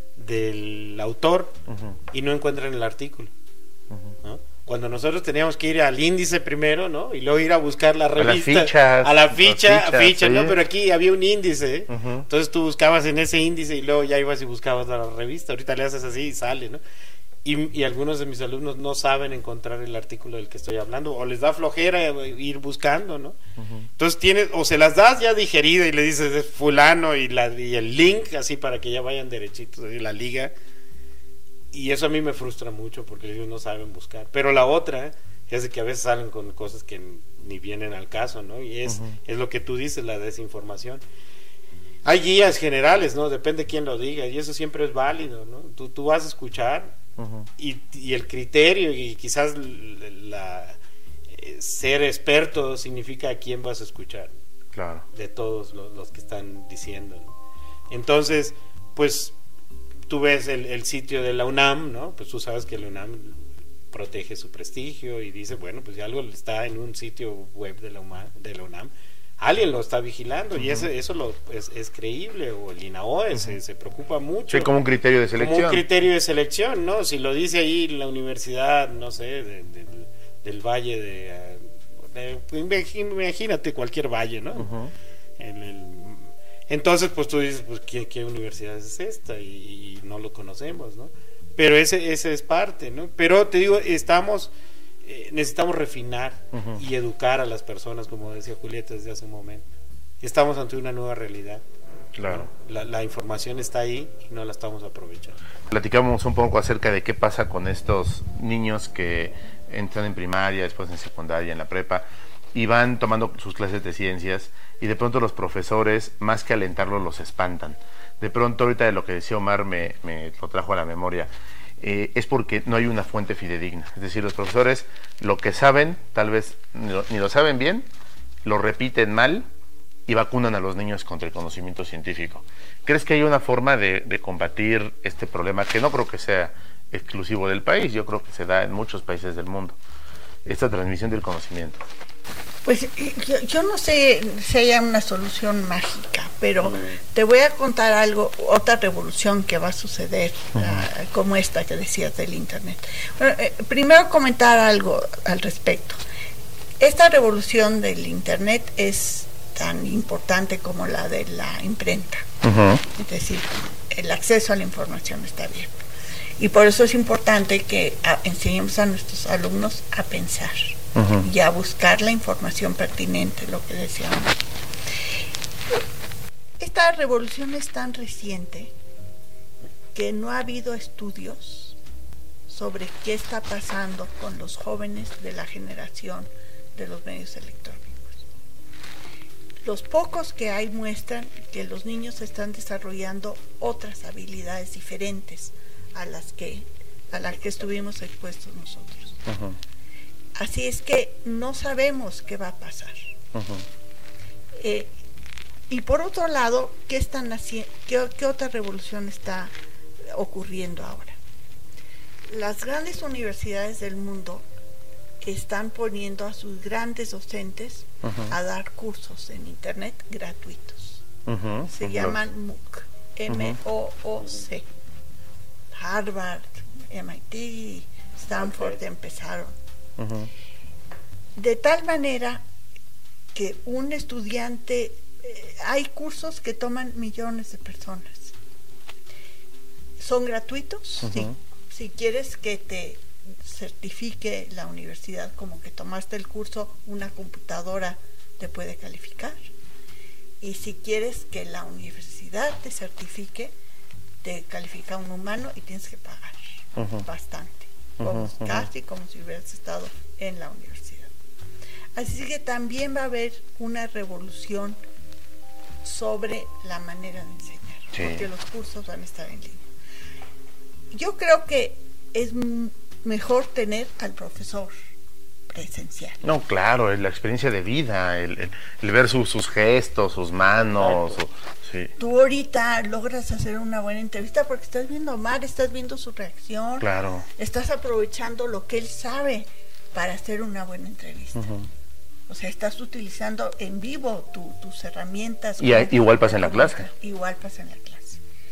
del autor Uh-huh. y no encuentran el artículo, Uh-huh. ¿no? Cuando nosotros teníamos que ir al índice primero, ¿no? Y luego ir a buscar la A las revista, fichas, a la las ficha, fichas, ficha, sí. ¿no? Pero aquí había un índice, Uh-huh. entonces tú buscabas en ese índice y luego ya ibas y buscabas la revista. Ahorita le haces así y sale, ¿no? Y, y algunos de mis alumnos no saben encontrar el artículo del que estoy hablando, o les da flojera ir buscando, ¿no? Uh-huh. Entonces tienes, o se las das ya digerida y le dices es fulano y, la, y el link así para que ya vayan derechitos, así, la liga. Y eso a mí me frustra mucho porque ellos no saben buscar. Pero la otra es de que a veces salen con cosas que ni vienen al caso, ¿no? Y es, Uh-huh. es lo que tú dices, la desinformación. Hay guías generales, ¿no? Depende quién lo diga y eso siempre es válido, ¿no? Tú, tú vas a escuchar Uh-huh. y, y el criterio y quizás la, la, eh, ser experto significa a quién vas a escuchar, Claro. de todos los, los que están diciendo, ¿no? Entonces, pues tú ves el, el sitio de la UNAM, ¿no? Pues tú sabes que la UNAM protege su prestigio y dice, bueno, pues si algo está en un sitio web de la UNAM, de la UNAM alguien lo está vigilando. Uh-huh. Y ese, eso lo, es, es creíble, o el INAOE uh-huh. se, se preocupa mucho. Sí, como un criterio de selección. Como un criterio de selección, ¿no? Si lo dice ahí la universidad, no sé, de, de, del Valle de, de... Imagínate cualquier valle, ¿no? Uh-huh. El, el, entonces, pues tú dices, pues, ¿qué, qué universidad es esta? Y, y no lo conocemos, ¿no? Pero ese, ese es parte, ¿no? Pero te digo, estamos... necesitamos refinar uh-huh. y educar a las personas, como decía Julieta desde hace un momento. Estamos ante una nueva realidad. Claro. La, la información está ahí y no la estamos aprovechando. Platicamos un poco acerca de qué pasa con estos niños que entran en primaria, después en secundaria, en la prepa, y van tomando sus clases de ciencias, y de pronto los profesores, más que alentarlos, los espantan. De pronto, ahorita de lo que decía Omar, me, me lo trajo a la memoria. Eh, es porque no hay una fuente fidedigna. Es decir, los profesores lo que saben, tal vez ni lo, ni lo saben bien, lo repiten mal y vacunan a los niños contra el conocimiento científico. ¿Crees que hay una forma de, de combatir este problema que no creo que sea exclusivo del país? Yo creo que se da en muchos países del mundo, esta transmisión del conocimiento. Pues yo, yo no sé si haya una solución mágica, pero te voy a contar algo, otra revolución que va a suceder, uh-huh. uh, como esta que decías del Internet. Bueno, eh, primero comentar algo al respecto. Esta revolución del Internet es tan importante como la de la imprenta. Uh-huh. Es decir, el acceso a la información está abierto. Y por eso es importante que a, enseñemos a nuestros alumnos a pensar. Uh-huh. Y a buscar la información pertinente, lo que decíamos. Esta revolución es tan reciente que no ha habido estudios sobre qué está pasando con los jóvenes de la generación de los medios electrónicos. Los pocos que hay muestran que los niños están desarrollando otras habilidades diferentes a las que, a las que estuvimos expuestos nosotros. Uh-huh. Así es que no sabemos qué va a pasar. Uh-huh. Eh, y por otro lado, ¿qué están haciendo? ¿Qué, qué otra revolución está ocurriendo ahora? Las grandes universidades del mundo están poniendo a sus grandes docentes uh-huh. a dar cursos en Internet gratuitos. Uh-huh. Se uh-huh. llaman MOOC, M O O C. Uh-huh. Harvard, M I T, Stanford okay. empezaron. Uh-huh. De tal manera que un estudiante, eh, hay cursos que toman millones de personas. ¿Son gratuitos? Uh-huh. Sí. Si quieres que te certifique la universidad como que tomaste el curso, una computadora te puede calificar. Y si quieres que la universidad te certifique, te califica un humano y tienes que pagar uh-huh. bastante. Como, uh-huh, casi uh-huh. como si hubieras estado en la universidad. Así que también va a haber una revolución sobre la manera de enseñar, sí. porque los cursos van a estar en línea. Yo creo que es m- mejor tener al profesor presencial. No, claro, es la experiencia de vida, el, el, el ver su, sus gestos, sus manos. Su, sí. Tú ahorita logras hacer una buena entrevista porque estás viendo a Omar, estás viendo su reacción. Claro. Estás aprovechando lo que él sabe para hacer una buena entrevista. Uh-huh. O sea, estás utilizando en vivo tu, tus herramientas. Y a, igual pasa en la clase. Igual pasa en la clase.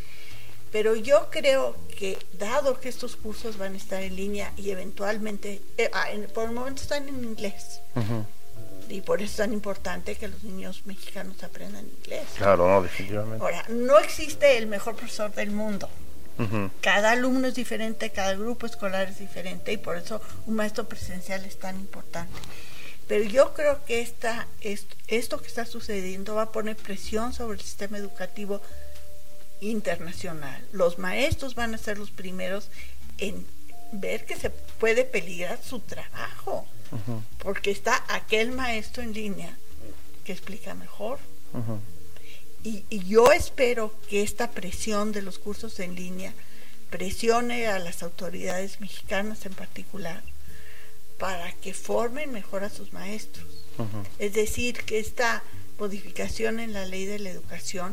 Pero yo creo que, dado que estos cursos van a estar en línea y eventualmente, eh, en, por el momento están en inglés. Uh-huh. Y por eso es tan importante que los niños mexicanos aprendan inglés. Claro, no, definitivamente. Ahora, no existe el mejor profesor del mundo. Uh-huh. Cada alumno es diferente, cada grupo escolar es diferente y por eso un maestro presencial es tan importante. Pero yo creo que esta, esto, esto que está sucediendo va a poner presión sobre el sistema educativo internacional. Los maestros van a ser los primeros en ver que se puede peligrar su trabajo, uh-huh. porque está aquel maestro en línea que explica mejor. Uh-huh. Y, y yo espero que esta presión de los cursos en línea presione a las autoridades mexicanas en particular para que formen mejor a sus maestros. Uh-huh. Es decir, que esta modificación en la ley de la educación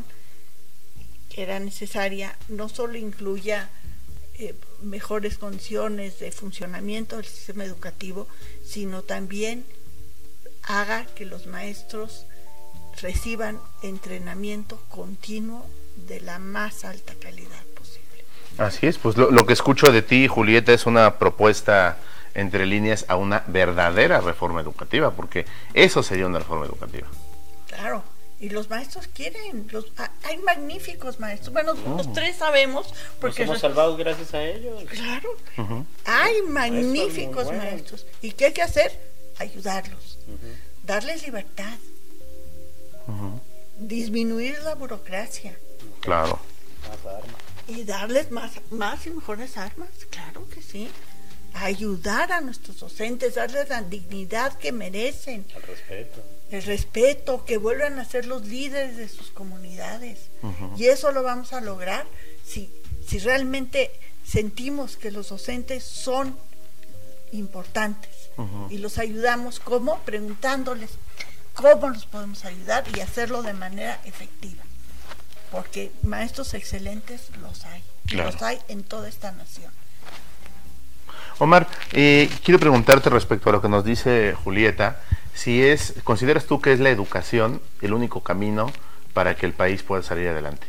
que era necesaria no solo incluya eh, mejores condiciones de funcionamiento del sistema educativo, sino también haga que los maestros reciban entrenamiento continuo de la más alta calidad posible. Así es, pues lo, lo que escucho de ti, Julieta, es una propuesta entre líneas a una verdadera reforma educativa, porque eso sería una reforma educativa. Claro, y los maestros quieren, los, hay magníficos maestros, bueno, oh. los tres sabemos, porque nos hemos salvado gracias a ellos. Claro, uh-huh. hay magníficos maestros, maestros, y ¿qué hay que hacer? Ayudarlos, uh-huh. darles libertad, uh-huh. disminuir la burocracia. Claro. Más armas. Y darles más, más y mejores armas, claro que sí. Ayudar a nuestros docentes, darles la dignidad que merecen. El respeto. El respeto, que vuelvan a ser los líderes de sus comunidades. Uh-huh. Y eso lo vamos a lograr si, si realmente sentimos que los docentes son importantes. Uh-huh. Y los ayudamos, ¿cómo? Preguntándoles, cómo nos podemos ayudar y hacerlo de manera efectiva. Porque maestros excelentes los hay, claro. Los hay en toda esta nación. Omar, eh, quiero preguntarte respecto a lo que nos dice Julieta, si es, ¿consideras tú que es la educación el único camino para que el país pueda salir adelante?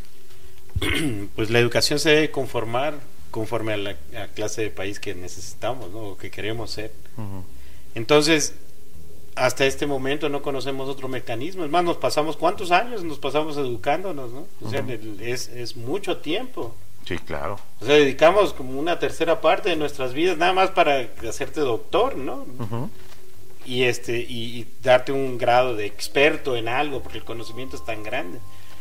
Pues la educación se debe conformar conforme a la a clase de país que necesitamos, ¿no? O que queremos ser. Uh-huh. Entonces, hasta este momento no conocemos otro mecanismo. Es más, nos pasamos, ¿cuántos años nos pasamos educándonos, no? O sea, uh-huh. es, es mucho tiempo. Sí, claro. O sea, dedicamos como una tercera parte de nuestras vidas nada más para hacerte doctor, ¿no? Uh-huh. Y este y, y darte un grado de experto en algo, porque el conocimiento es tan grande.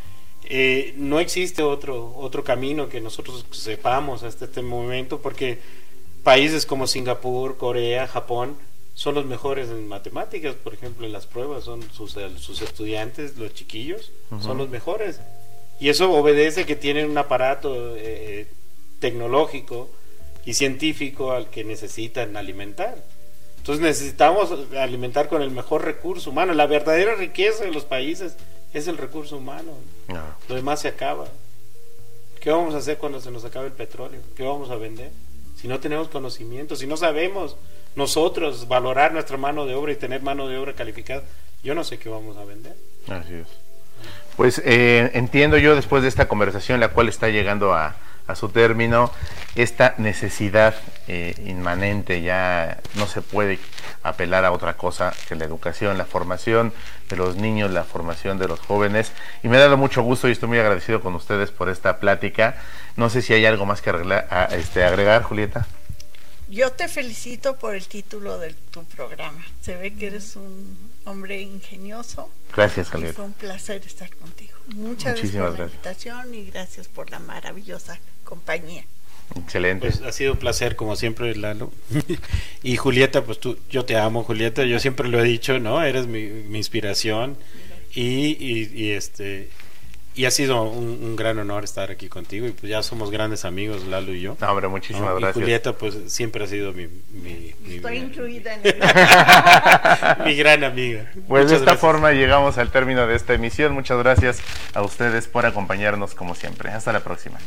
Eh, no existe otro otro camino que nosotros sepamos hasta este momento, porque países como Singapur, Corea, Japón son los mejores en matemáticas, por ejemplo, en las pruebas son sus, sus estudiantes, los chiquillos, uh-huh. son los mejores, y eso obedece que tienen un aparato eh, tecnológico y científico al que necesitan alimentar. Entonces necesitamos alimentar con el mejor recurso humano. La verdadera riqueza de los países es el recurso humano. No. Lo demás se acaba. ¿Qué vamos a hacer cuando se nos acabe el petróleo? ¿Qué vamos a vender? Si no tenemos conocimiento, si no sabemos nosotros valorar nuestra mano de obra y tener mano de obra calificada, yo no sé qué vamos a vender. Así es. Pues eh, entiendo yo, después de esta conversación, la cual está llegando a, a su término, esta necesidad eh, inmanente, ya no se puede apelar a otra cosa que la educación, la formación de los niños, la formación de los jóvenes, y me ha dado mucho gusto y estoy muy agradecido con ustedes por esta plática. No sé si hay algo más que arreglar, a, este, agregar, Julieta. Yo te felicito por el título de tu programa. Se ve que eres un hombre ingenioso. Gracias, Julieta. Fue un placer estar contigo. Muchas gracias por la invitación y gracias por la maravillosa compañía. Excelente. Pues ha sido un placer, como siempre, Lalo. Y Julieta, pues tú, yo te amo, Julieta. Yo siempre lo he dicho, ¿no? Eres mi, mi inspiración. Y, y, y este... Y ha sido un, un gran honor estar aquí contigo, y pues ya somos grandes amigos, Lalo y yo. No, hombre, muchísimas ¿no? gracias. Y Julieta, pues siempre ha sido mi... mi, mi Estoy mi, incluida en el... mi gran amiga. Pues Muchas de esta gracias. forma llegamos al término de esta emisión. Muchas gracias a ustedes por acompañarnos como siempre. Hasta la próxima.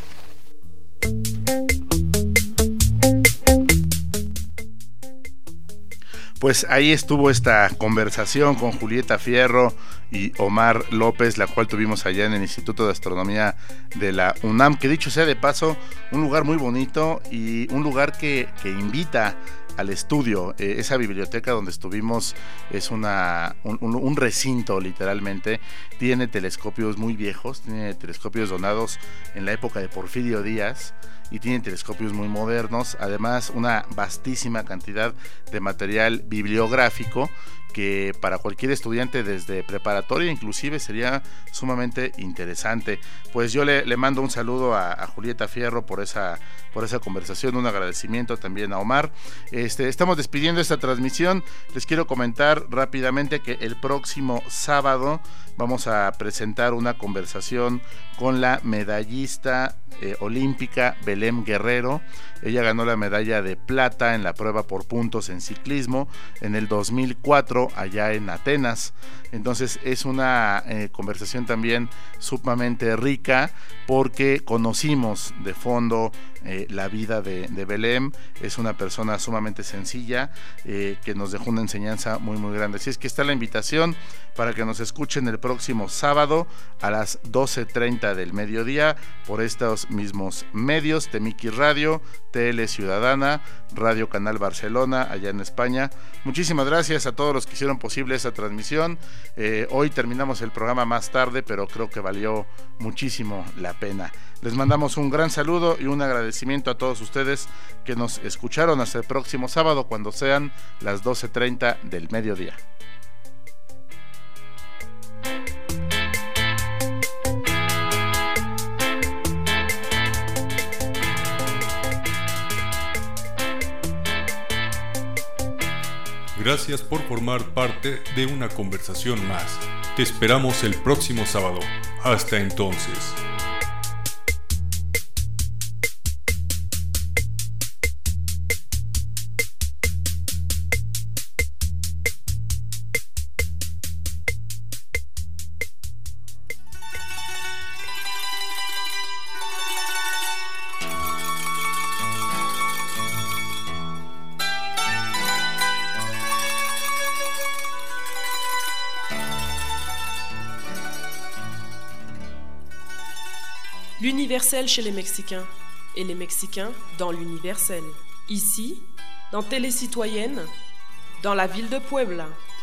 Pues ahí estuvo esta conversación con Julieta Fierro y Omar López, la cual tuvimos allá en el Instituto de Astronomía de la UNAM, que dicho sea de paso, un lugar muy bonito y un lugar que, que invita al estudio. Eh, esa biblioteca donde estuvimos es una un, un recinto, literalmente. Tiene telescopios muy viejos, tiene telescopios donados en la época de Porfirio Díaz, y tienen telescopios muy modernos, además una vastísima cantidad de material bibliográfico que para cualquier estudiante desde preparatoria inclusive sería sumamente interesante. Pues yo le, le mando un saludo a, a Julieta Fierro por esa, por esa conversación, un agradecimiento también a Omar. Este, estamos despidiendo esta transmisión. Les quiero comentar rápidamente que el próximo sábado vamos a presentar una conversación con la medallista eh, olímpica Belém Guerrero. Ella ganó la medalla de plata en la prueba por puntos en ciclismo en el dos mil cuatro allá en Atenas. Entonces es una eh, conversación también sumamente rica, porque conocimos de fondo eh, la vida de, de Belém. Es una persona sumamente sencilla eh, que nos dejó una enseñanza muy muy grande. Así es que está la invitación para que nos escuchen el próximo sábado a las doce treinta del mediodía por estos mismos medios, Temiki Radio, T L Ciudadana, Radio Canal Barcelona allá en España. Muchísimas gracias a todos los que hicieron posible esta transmisión. Eh, hoy terminamos el programa más tarde, pero creo que valió muchísimo la pena. Les mandamos un gran saludo y un agradecimiento a todos ustedes que nos escucharon. Hasta el próximo sábado, cuando sean las doce treinta del mediodía. Gracias por formar parte de una conversación más. Te esperamos el próximo sábado. Hasta entonces. L'universel chez les Mexicains et les Mexicains dans l'universel. Ici, dans Télécitoyenne, dans la ville de Puebla.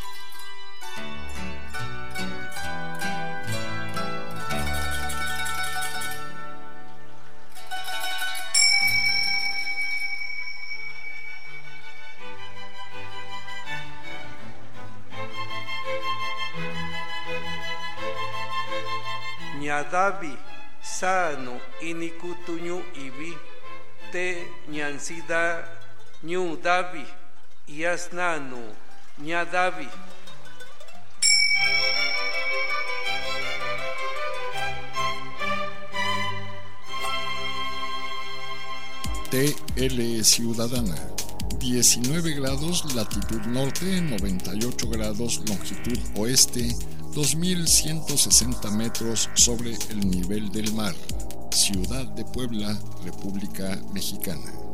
Ñadavi, sano, inikutuñu ibi, te ñansida, ñu davi, yasnanu, ñadavi. T L Ciudadana, diecinueve grados latitud norte, noventa y ocho grados longitud oeste, dos mil ciento sesenta metros sobre el nivel del mar. Ciudad de Puebla, República Mexicana.